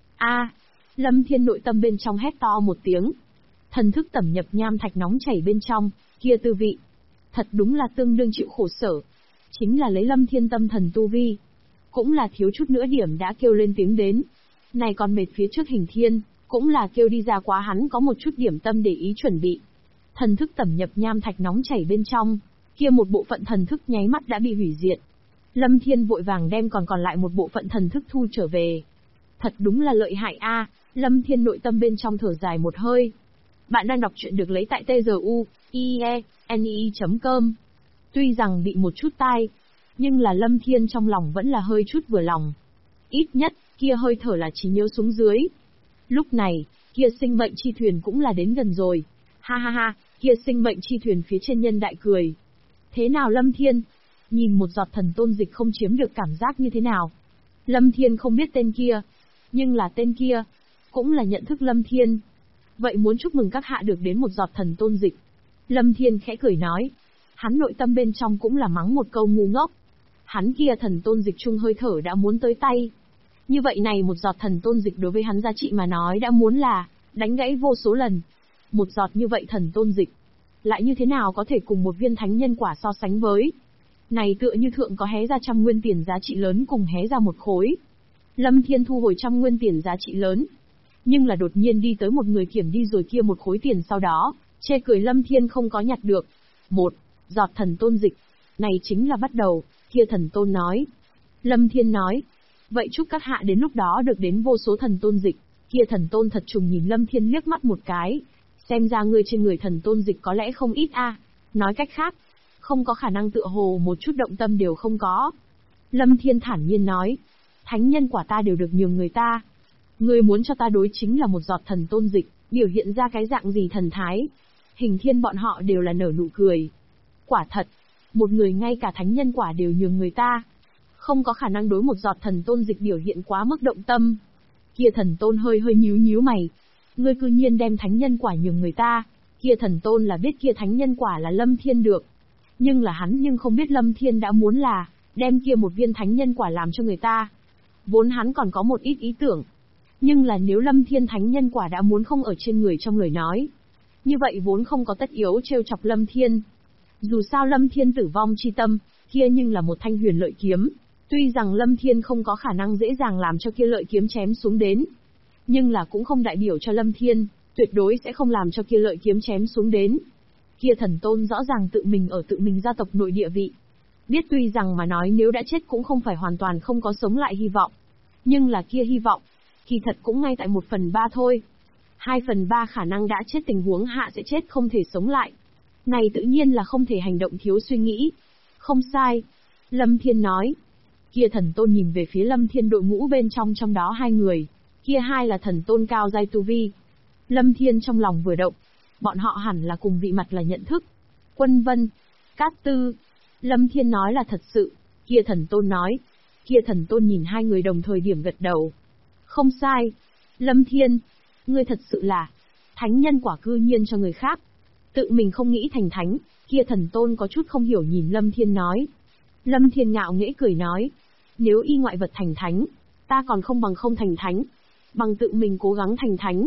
S1: Lâm Thiên nội tâm bên trong hét to một tiếng. Thần thức tẩm nhập nham thạch nóng chảy bên trong, kia tư vị. Thật đúng là tương đương chịu khổ sở. Chính là lấy Lâm Thiên tâm thần tu vi. Cũng là thiếu chút nữa điểm đã kêu lên tiếng đến. Này còn mệt phía trước Hình Thiên, cũng là kêu đi ra quá hắn có một chút điểm tâm để ý chuẩn bị. Thần thức tẩm nhập nham thạch nóng chảy bên trong, kia một bộ phận thần thức nháy mắt đã bị hủy diệt. Lâm Thiên vội vàng đem còn lại một bộ phận thần thức thu trở về. Thật đúng là lợi hại Lâm Thiên nội tâm bên trong thở dài một hơi. Bạn đang đọc truyện được lấy tại tzuiene.com. Tuy rằng bị một chút tai, nhưng là Lâm Thiên trong lòng vẫn là hơi chút vừa lòng. Ít nhất, kia hơi thở là trí nhớ xuống dưới. Lúc này, kia sinh mệnh chi thuyền cũng là đến gần rồi. Ha, kia sinh mệnh chi thuyền phía trên nhân đại cười. Thế nào Lâm Thiên? Nhìn một giọt thần tôn dịch không chiếm được cảm giác như thế nào? Lâm Thiên không biết tên kia, nhưng là tên kia, cũng là nhận thức Lâm Thiên. Vậy muốn chúc mừng các hạ được đến một giọt thần tôn dịch. Lâm Thiên khẽ cười nói. Hắn nội tâm bên trong cũng là mắng một câu ngu ngốc. Hắn kia thần tôn dịch chung hơi thở đã muốn tới tay. Như vậy này một giọt thần tôn dịch đối với hắn giá trị mà nói đã muốn là đánh gãy vô số lần. Một giọt như vậy thần tôn dịch, lại như thế nào có thể cùng một viên thánh nhân quả so sánh với. Này tựa như thượng có hé ra 100 nguyên tiền giá trị lớn cùng hé ra một khối. Lâm Thiên thu hồi 100 nguyên tiền giá trị lớn. Nhưng là đột nhiên đi tới một người kiểm đi rồi kia một khối tiền sau đó, chê cười Lâm Thiên không có nhặt được. Một giọt thần tôn dịch, này chính là bắt đầu, kia thần tôn nói. Lâm Thiên nói, vậy chúc các hạ đến lúc đó được đến vô số thần tôn dịch. Kia thần tôn thật trùng nhìn Lâm Thiên liếc mắt một cái. Xem ra ngươi trên người thần tôn dịch có lẽ không ít Nói cách khác, không có khả năng tựa hồ một chút động tâm đều không có. Lâm Thiên thản nhiên nói, thánh nhân quả ta đều được nhường người ta. Ngươi muốn cho ta đối chính là một giọt thần tôn dịch, biểu hiện ra cái dạng gì thần thái. Hình Thiên bọn họ đều là nở nụ cười. Quả thật, một người ngay cả thánh nhân quả đều nhường người ta. Không có khả năng đối một giọt thần tôn dịch biểu hiện quá mức động tâm. Kia thần tôn hơi nhíu mày. Ngươi cư nhiên đem thánh nhân quả nhường người ta. Kia thần tôn là biết kia thánh nhân quả là Lâm Thiên được. Nhưng là hắn nhưng không biết Lâm Thiên đã muốn là đem kia một viên thánh nhân quả làm cho người ta. Vốn hắn còn có một ít ý tưởng. Nhưng là nếu Lâm Thiên thánh nhân quả đã muốn không ở trên người trong lời nói, như vậy vốn không có tất yếu trêu chọc Lâm Thiên. Dù sao Lâm Thiên tử vong chi tâm, kia nhưng là một thanh huyền lợi kiếm. Tuy rằng Lâm Thiên không có khả năng dễ dàng làm cho kia lợi kiếm chém xuống đến, nhưng là cũng không đại biểu cho Lâm Thiên tuyệt đối sẽ không làm cho kia lợi kiếm chém xuống đến. Kia thần tôn rõ ràng tự mình ở tự mình gia tộc nội địa vị. Biết tuy rằng mà nói nếu đã chết cũng không phải hoàn toàn không có sống lại hy vọng. Nhưng là kia hy vọng, kỳ thật cũng ngay tại 1/3 thôi. 2/3 khả năng đã chết tình huống hạ sẽ chết không thể sống lại. Này tự nhiên là không thể hành động thiếu suy nghĩ. Không sai. Lâm Thiên nói. Kia thần tôn nhìn về phía Lâm Thiên đội ngũ bên trong đó hai người. Kia hai là thần tôn cao giai tu vi. Lâm Thiên trong lòng vừa động. Bọn họ hẳn là cùng vị mặt là nhận thức. Quân Vân, Cát Tư. Lâm Thiên nói là thật sự. Kia thần tôn nói. Kia thần tôn nhìn hai người đồng thời điểm gật đầu. Không sai. Lâm Thiên, ngươi thật sự là thánh nhân quả cư nhiên cho người khác. Tự mình không nghĩ thành thánh. Kia thần tôn có chút không hiểu nhìn Lâm Thiên nói. Lâm Thiên ngạo nghễ cười nói. Nếu y ngoại vật thành thánh, ta còn không bằng không thành thánh. Bằng tự mình cố gắng thành thánh.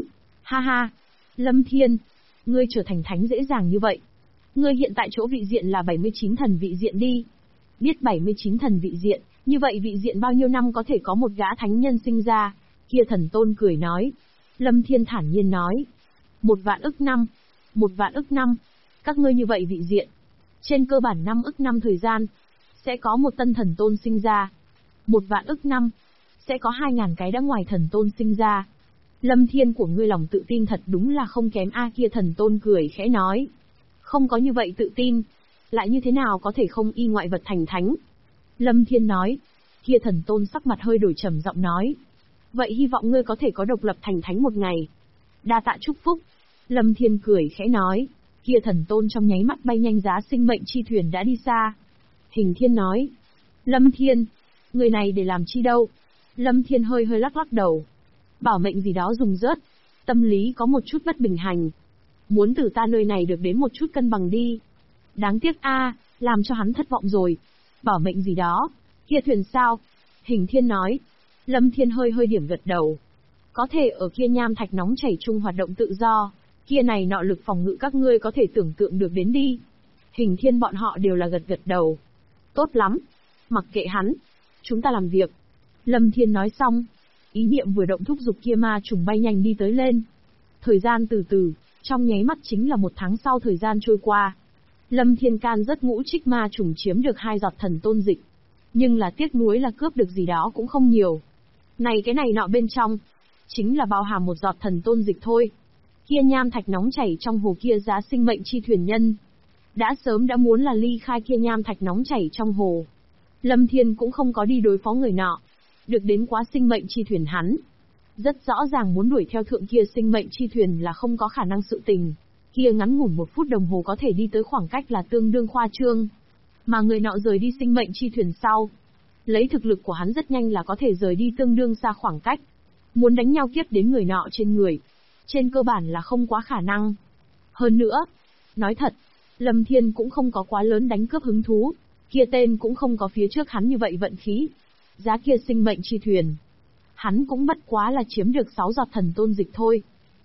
S1: Ha ha, Lâm Thiên, ngươi trở thành thánh dễ dàng như vậy. Ngươi hiện tại chỗ vị diện là 79 thần vị diện đi. Biết 79 thần vị diện, như vậy vị diện bao nhiêu năm có thể có một gã thánh nhân sinh ra? Kia thần tôn cười nói. Lâm Thiên thản nhiên nói. 1.000.000 ức năm. 1.000.000 ức năm. Các ngươi như vậy vị diện. Trên cơ bản 5 ức năm thời gian, sẽ có một tân thần tôn sinh ra. 1.000.000 ức năm, sẽ có 2.000 cái đã ngoài thần tôn sinh ra. Lâm Thiên của ngươi lòng tự tin thật đúng là không kém a. Kia thần tôn cười khẽ nói. Không có như vậy tự tin, lại như thế nào có thể không y ngoại vật thành thánh? Lâm Thiên nói. Kia thần tôn sắc mặt hơi đổi trầm giọng nói. Vậy hy vọng ngươi có thể có độc lập thành thánh một ngày. Đa tạ chúc phúc. Lâm Thiên cười khẽ nói. Kia thần tôn trong nháy mắt bay nhanh giá sinh mệnh chi thuyền đã đi xa. Hình Thiên nói. Lâm Thiên, người này để làm chi đâu? Lâm Thiên hơi lắc đầu. Bảo mệnh gì đó dùng rớt. Tâm lý có một chút bất bình hành. Muốn từ ta nơi này được đến một chút cân bằng đi. Đáng tiếc a, làm cho hắn thất vọng rồi. Bảo mệnh gì đó. Kia thuyền sao? Hình Thiên nói. Lâm Thiên hơi điểm gật đầu. Có thể ở kia nham thạch nóng chảy chung hoạt động tự do. Kia này nọ lực phòng ngự các ngươi có thể tưởng tượng được đến đi. Hình Thiên bọn họ đều là gật đầu. Tốt lắm. Mặc kệ hắn. Chúng ta làm việc. Lâm Thiên nói xong. Ý niệm vừa động thúc giục kia ma trùng bay nhanh đi tới lên. Thời gian từ từ, trong nháy mắt chính là 1 tháng sau thời gian trôi qua. Lâm Thiên can rất ngũ trích ma trùng chiếm được 2 giọt thần tôn dịch. Nhưng là tiếc nuối là cướp được gì đó cũng không nhiều. Này cái này nọ bên trong, chính là bao hàm 1 giọt thần tôn dịch thôi. Kia nham thạch nóng chảy trong hồ kia giá sinh mệnh chi thuyền nhân. Đã sớm đã muốn là ly khai kia nham thạch nóng chảy trong hồ. Lâm Thiên cũng không có đi đối phó người nọ. Được đến quá sinh mệnh chi thuyền hắn. Rất rõ ràng muốn đuổi theo thượng kia sinh mệnh chi thuyền là không có khả năng sự tình. Kia ngắn ngủn 1 phút đồng hồ có thể đi tới khoảng cách là tương đương khoa trương. Mà người nọ rời đi sinh mệnh chi thuyền sau. Lấy thực lực của hắn rất nhanh là có thể rời đi tương đương xa khoảng cách. Muốn đánh nhau kiếp đến người nọ trên người. Trên cơ bản là không quá khả năng. Hơn nữa, nói thật, Lâm Thiên cũng không có quá lớn đánh cướp hứng thú. Kia tên cũng không có phía trước hắn như vậy vận khí. Giá kia sinh mệnh chi thuyền. Hắn cũng bất quá là chiếm được 6 giọt thần tôn dịch thôi.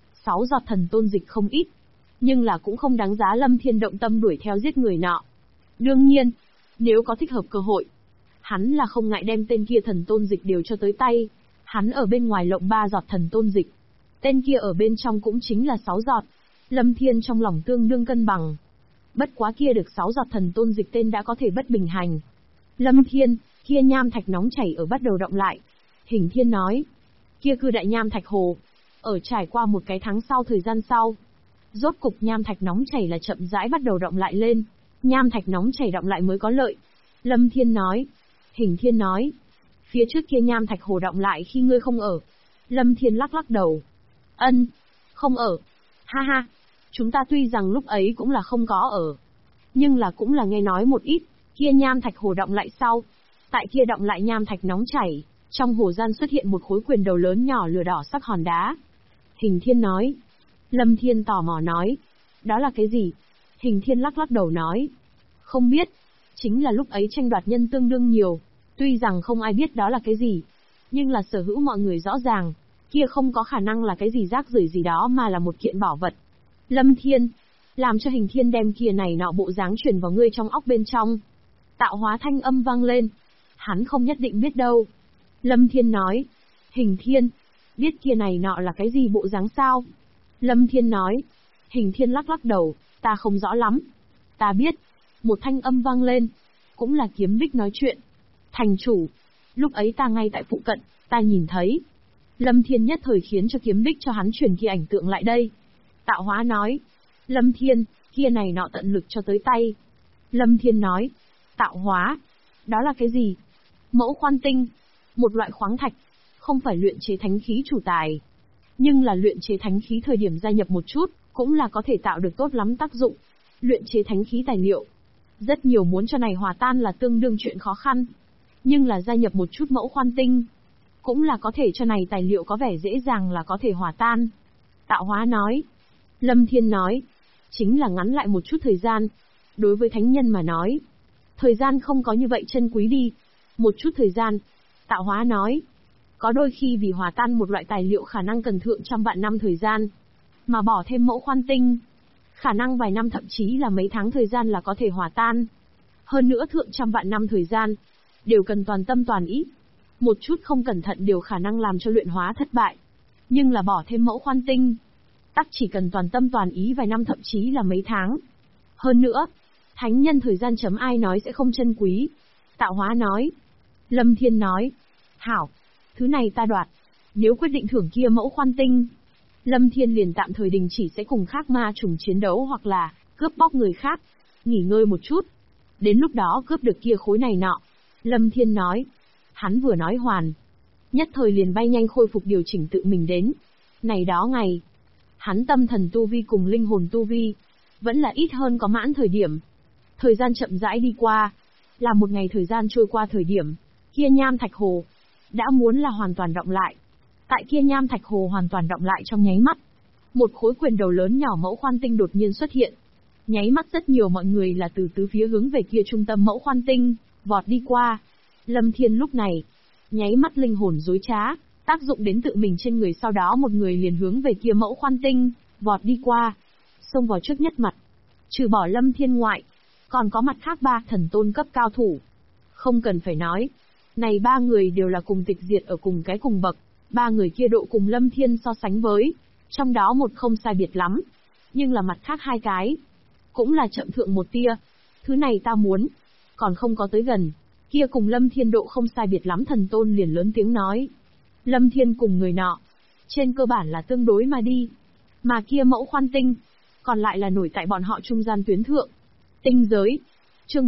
S1: 6 giọt thần tôn dịch không ít. Nhưng là cũng không đáng giá Lâm Thiên động tâm đuổi theo giết người nọ. Đương nhiên, nếu có thích hợp cơ hội, hắn là không ngại đem tên kia thần tôn dịch đều cho tới tay. Hắn ở bên ngoài lộng 3 giọt thần tôn dịch. Tên kia ở bên trong cũng chính là 6 giọt. Lâm Thiên trong lòng tương đương cân bằng. Bất quá kia được 6 giọt thần tôn dịch tên đã có thể bất bình hành. Lâm Thiên, kia nham thạch nóng chảy ở bắt đầu động lại. Hình Thiên nói. Kia cư đại nham thạch hồ. Ở trải qua 1 cái tháng sau thời gian sau. Rốt cục nham thạch nóng chảy là chậm rãi bắt đầu động lại lên. Nham thạch nóng chảy động lại mới có lợi. Lâm Thiên nói. Hình Thiên nói. Phía trước kia nham thạch hồ động lại khi ngươi không ở. Lâm Thiên lắc đầu. Ân, không ở. Ha ha, chúng ta tuy rằng lúc ấy cũng là không có ở. Nhưng là cũng là nghe nói một ít, kia nham thạch hồ động lại sau. Tại kia động lại nham thạch nóng chảy, trong hồ gian xuất hiện một khối quyền đầu lớn nhỏ lửa đỏ sắc hòn đá. Hình Thiên nói. Lâm Thiên tò mò nói. Đó là cái gì? Hình Thiên lắc đầu nói. Không biết. Chính là lúc ấy tranh đoạt nhân tương đương nhiều. Tuy rằng không ai biết đó là cái gì. Nhưng là sở hữu mọi người rõ ràng. Kia không có khả năng là cái gì rác rưởi gì đó mà là một kiện bảo vật. Lâm Thiên. Làm cho Hình Thiên đem kia này nọ bộ dáng truyền vào ngươi trong óc bên trong. Tạo hóa thanh âm vang lên. Hắn không nhất định biết đâu. Lâm Thiên nói. Hình Thiên. Biết kia này nọ là cái gì bộ dáng sao? Lâm Thiên nói. Hình Thiên lắc đầu. Ta không rõ lắm. Ta biết. Một thanh âm vang lên. Cũng là Kiếm Bích nói chuyện. Thành chủ. Lúc ấy ta ngay tại phụ cận. Ta nhìn thấy. Lâm Thiên nhất thời khiến cho Kiếm Bích cho hắn truyền kia ảnh tượng lại đây. Tạo hóa nói. Lâm Thiên, kia này nọ tận lực cho tới tay. Lâm Thiên nói. Tạo hóa. Đó là cái gì? Mẫu khoan tinh. Một loại khoáng thạch. Không phải luyện chế thánh khí chủ tài. Nhưng là luyện chế thánh khí thời điểm gia nhập một chút, cũng là có thể tạo được tốt lắm tác dụng. Luyện chế thánh khí tài liệu. Rất nhiều muốn cho này hòa tan là tương đương chuyện khó khăn. Nhưng là gia nhập một chút mẫu khoan tinh. Cũng là có thể cho này tài liệu có vẻ dễ dàng là có thể hòa tan. Tạo hóa nói. Lâm Thiên nói. Chính là ngắn lại một chút thời gian. Đối với thánh nhân mà nói. Thời gian không có như vậy chân quý đi. Một chút thời gian. Tạo hóa nói. Có đôi khi vì hòa tan một loại tài liệu khả năng cần thượng trăm vạn năm thời gian. mà bỏ thêm mẫu khoan tinh. Khả năng vài năm thậm chí là mấy tháng thời gian là có thể hòa tan. Hơn nữa thượng trăm vạn năm thời gian, đều cần toàn tâm toàn ý. Một chút không cẩn thận đều khả năng làm cho luyện hóa thất bại. Nhưng là bỏ thêm mẫu khoan tinh, tắc chỉ cần toàn tâm toàn ý vài năm thậm chí là mấy tháng. Hơn nữa, thánh nhân thời gian chấm ai nói sẽ không chân quý. Tạo hóa nói. Lâm Thiên nói. Hảo, thứ này ta đoạt. Nếu quyết định thưởng kia mẫu khoan tinh, Lâm Thiên liền tạm thời đình chỉ sẽ cùng khác ma trùng chiến đấu hoặc là cướp bóc người khác. Nghỉ ngơi một chút. Đến lúc đó cướp được kia khối này nọ. Lâm Thiên nói. Hắn vừa nói hoàn. Nhất thời liền bay nhanh khôi phục điều chỉnh tự mình đến. Này đó ngày, hắn tâm thần tu vi cùng linh hồn tu vi, vẫn là ít hơn có mãn thời điểm. Thời gian chậm rãi đi qua, là một ngày thời gian trôi qua thời điểm, kia nham thạch hồ, đã muốn là hoàn toàn động lại. Tại kia nham thạch hồ hoàn toàn động lại trong nháy mắt. Một khối quyền đầu lớn nhỏ mẫu khoan tinh đột nhiên xuất hiện. Nháy mắt rất nhiều mọi người là từ tứ phía hướng về kia trung tâm mẫu khoan tinh, vọt đi qua. Lâm Thiên lúc này, nháy mắt linh hồn dối trá, tác dụng đến tự mình trên người, sau đó một người liền hướng về kia mẫu khoan tinh, vọt đi qua, xông vào trước nhất mặt. Trừ bỏ Lâm Thiên ngoại, còn có mặt khác 3 thần tôn cấp cao thủ. Không cần phải nói, này 3 người đều là cùng tịch diệt ở cùng cái cùng bậc, 3 người kia độ cùng Lâm Thiên so sánh với, trong đó một không sai biệt lắm, nhưng là mặt khác 2 cái, cũng là chậm thượng một tia. Thứ này ta muốn, còn không có tới gần, kia cùng Lâm Thiên độ không sai biệt lắm thần tôn liền lớn tiếng nói. Lâm Thiên cùng người nọ, trên cơ bản là tương đối mà đi, mà kia mẫu khoan tinh, còn lại là nổi tại bọn họ trung gian tuyến thượng. Tinh giới, chương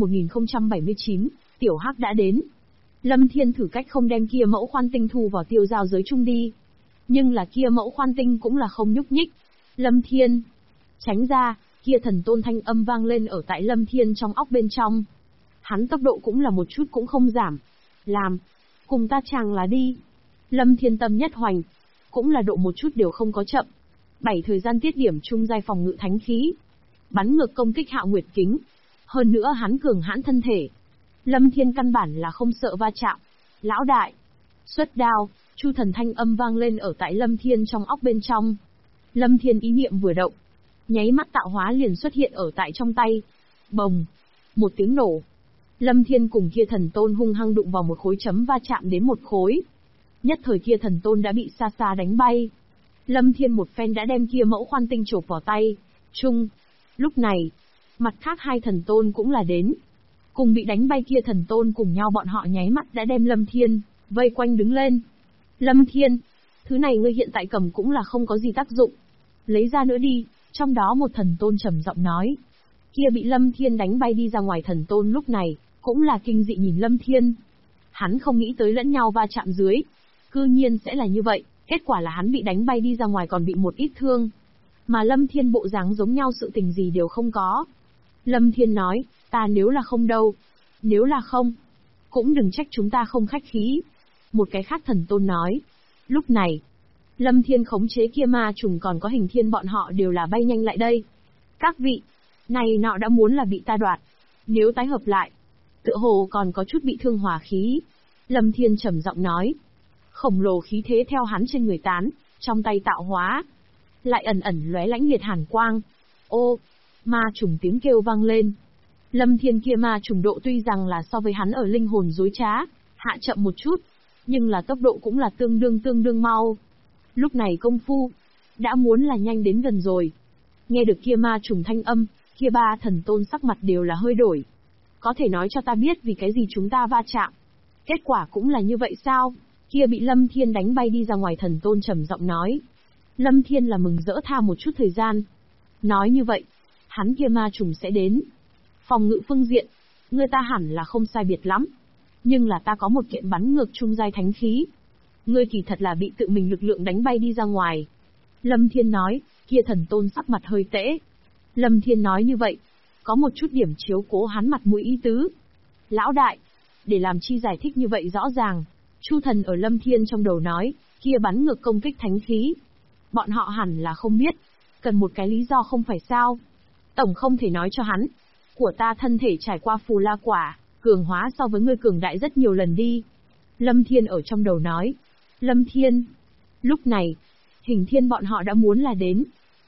S1: 1079, tiểu hắc đã đến. Lâm Thiên thử cách không đem kia mẫu khoan tinh thu vào tiêu giao giới chung đi. Nhưng là kia mẫu khoan tinh cũng là không nhúc nhích. Lâm Thiên, tránh ra, kia thần tôn thanh âm vang lên ở tại Lâm Thiên trong óc bên trong. Hắn tốc độ cũng là một chút cũng không giảm. Làm, cùng ta chàng là đi. Lâm Thiên tâm nhất hoành, cũng là độ một chút đều không có chậm. 7 thời gian tiết điểm trung giai phòng ngự thánh khí, bắn ngược công kích Hạo Nguyệt kính. Hơn nữa hắn cường hãn thân thể. Lâm Thiên căn bản là không sợ va chạm. Lão đại, xuất đao, Chu thần thanh âm vang lên ở tại Lâm Thiên trong óc bên trong. Lâm Thiên ý niệm vừa động, nháy mắt tạo hóa liền xuất hiện ở tại trong tay. Bồng, một tiếng nổ. Lâm Thiên cùng kia thần tôn hung hăng đụng vào một khối chấm va chạm đến một khối. Nhất thời kia thần tôn đã bị xa xa đánh bay. Lâm Thiên một phen đã đem kia mẫu khoan tinh chộp vào tay. Chung. Lúc này, mặt khác 2 thần tôn cũng là đến. Cùng bị đánh bay kia thần tôn cùng nhau bọn họ nháy mắt đã đem Lâm Thiên vây quanh đứng lên. Lâm Thiên, thứ này ngươi hiện tại cầm cũng là không có gì tác dụng. Lấy ra nữa đi, trong đó một thần tôn trầm giọng nói. Kia bị Lâm Thiên đánh bay đi ra ngoài thần tôn lúc này, cũng là kinh dị nhìn Lâm Thiên. Hắn không nghĩ tới lẫn nhau va chạm dưới. Cư nhiên sẽ là như vậy, kết quả là hắn bị đánh bay đi ra ngoài còn bị một ít thương. Mà Lâm Thiên bộ dáng giống nhau sự tình gì đều không có. Lâm Thiên nói, ta nếu là không đâu. Nếu là không, cũng đừng trách chúng ta không khách khí. Một cái khác thần tôn nói. Lúc này, Lâm Thiên khống chế kia ma trùng còn có Hình Thiên bọn họ đều là bay nhanh lại đây. Các vị, này nọ đã muốn là bị ta đoạt. Nếu tái hợp lại, tựa hồ còn có chút bị thương hỏa khí. Lâm Thiên trầm giọng nói. Khổng lồ khí thế theo hắn trên người tán, trong tay tạo hóa. Lại ẩn ẩn lóe lãnh liệt hàn quang. Ô, ma trùng tiếng kêu vang lên. Lâm Thiên kia ma trùng độ tuy rằng là so với hắn ở linh hồn dối trá, hạ chậm một chút, nhưng là tốc độ cũng là tương đương mau. Lúc này công phu, đã muốn là nhanh đến gần rồi. Nghe được kia ma trùng thanh âm, kia 3 thần tôn sắc mặt đều là hơi đổi. Có thể nói cho ta biết vì cái gì chúng ta va chạm. Kết quả cũng là như vậy sao? Kia bị Lâm Thiên đánh bay đi ra ngoài thần tôn trầm giọng nói. Lâm Thiên là mừng rỡ tha một chút thời gian. Nói như vậy, hắn kia ma trùng sẽ đến. Phòng ngự phương diện, người ta hẳn là không sai biệt lắm. Nhưng là ta có một kiện bắn ngược trung giai thánh khí. Ngươi kỳ thật là bị tự mình lực lượng đánh bay đi ra ngoài. Lâm Thiên nói, kia thần tôn sắc mặt hơi tễ. Lâm Thiên nói như vậy, có một chút điểm chiếu cố hắn mặt mũi ý tứ. Lão đại, để làm chi giải thích như vậy rõ ràng. Chu thần ở Lâm Thiên trong đầu nói, kia bắn ngược công kích thánh khí. Bọn họ hẳn là không biết, cần một cái lý do không phải sao. Tổng không thể nói cho hắn, của ta thân thể trải qua phù la quả, cường hóa so với ngươi cường đại rất nhiều lần đi. Lâm Thiên ở trong đầu nói. Lâm Thiên. Lúc này, Hình Thiên bọn họ đã muốn là đến.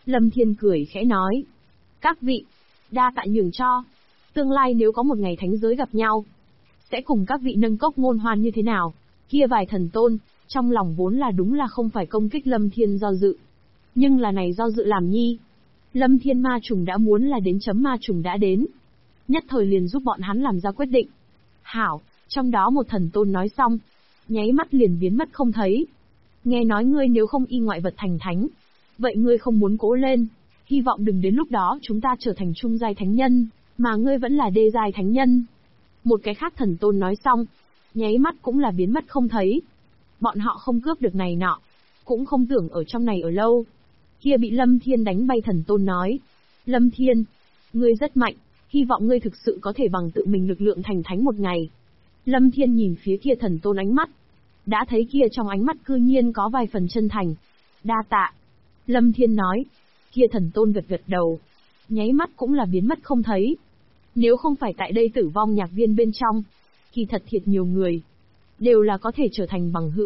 S1: Lâm Thiên cười khẽ nói. Các vị, đa tạ nhường cho. Tương lai nếu có một ngày thánh giới gặp nhau, sẽ cùng các vị nâng cốc ngôn hoan như thế nào? Kia vài thần tôn, trong lòng vốn là đúng là không phải công kích Lâm Thiên do dự. Nhưng là này do dự làm nhi. Lâm Thiên ma trùng đã muốn là đến chấm ma trùng đã đến. Nhất thời liền giúp bọn hắn làm ra quyết định. Hảo, trong đó một thần tôn nói xong, nháy mắt liền biến mất không thấy. Nghe nói ngươi nếu không y ngoại vật thành thánh, vậy ngươi không muốn cố lên, hy vọng đừng đến lúc đó chúng ta trở thành trung giai thánh nhân, mà ngươi vẫn là đê giai thánh nhân. Một cái khác thần tôn nói xong, nháy mắt cũng là biến mất không thấy. Bọn họ không cướp được này nọ, cũng không tưởng ở trong này ở lâu. Kia bị Lâm Thiên đánh bay thần tôn nói. Lâm Thiên, ngươi rất mạnh, hy vọng ngươi thực sự có thể bằng tự mình lực lượng thành thánh một ngày. Lâm Thiên nhìn phía kia thần tôn ánh mắt. Đã thấy kia trong ánh mắt cư nhiên có vài phần chân thành. Đa tạ. Lâm Thiên nói. Kia thần tôn gật gật đầu. Nháy mắt cũng là biến mất không thấy. Nếu không phải tại đây tử vong nhạc viên bên trong, thì thật thiệt nhiều người đều là có thể trở thành bằng hữu.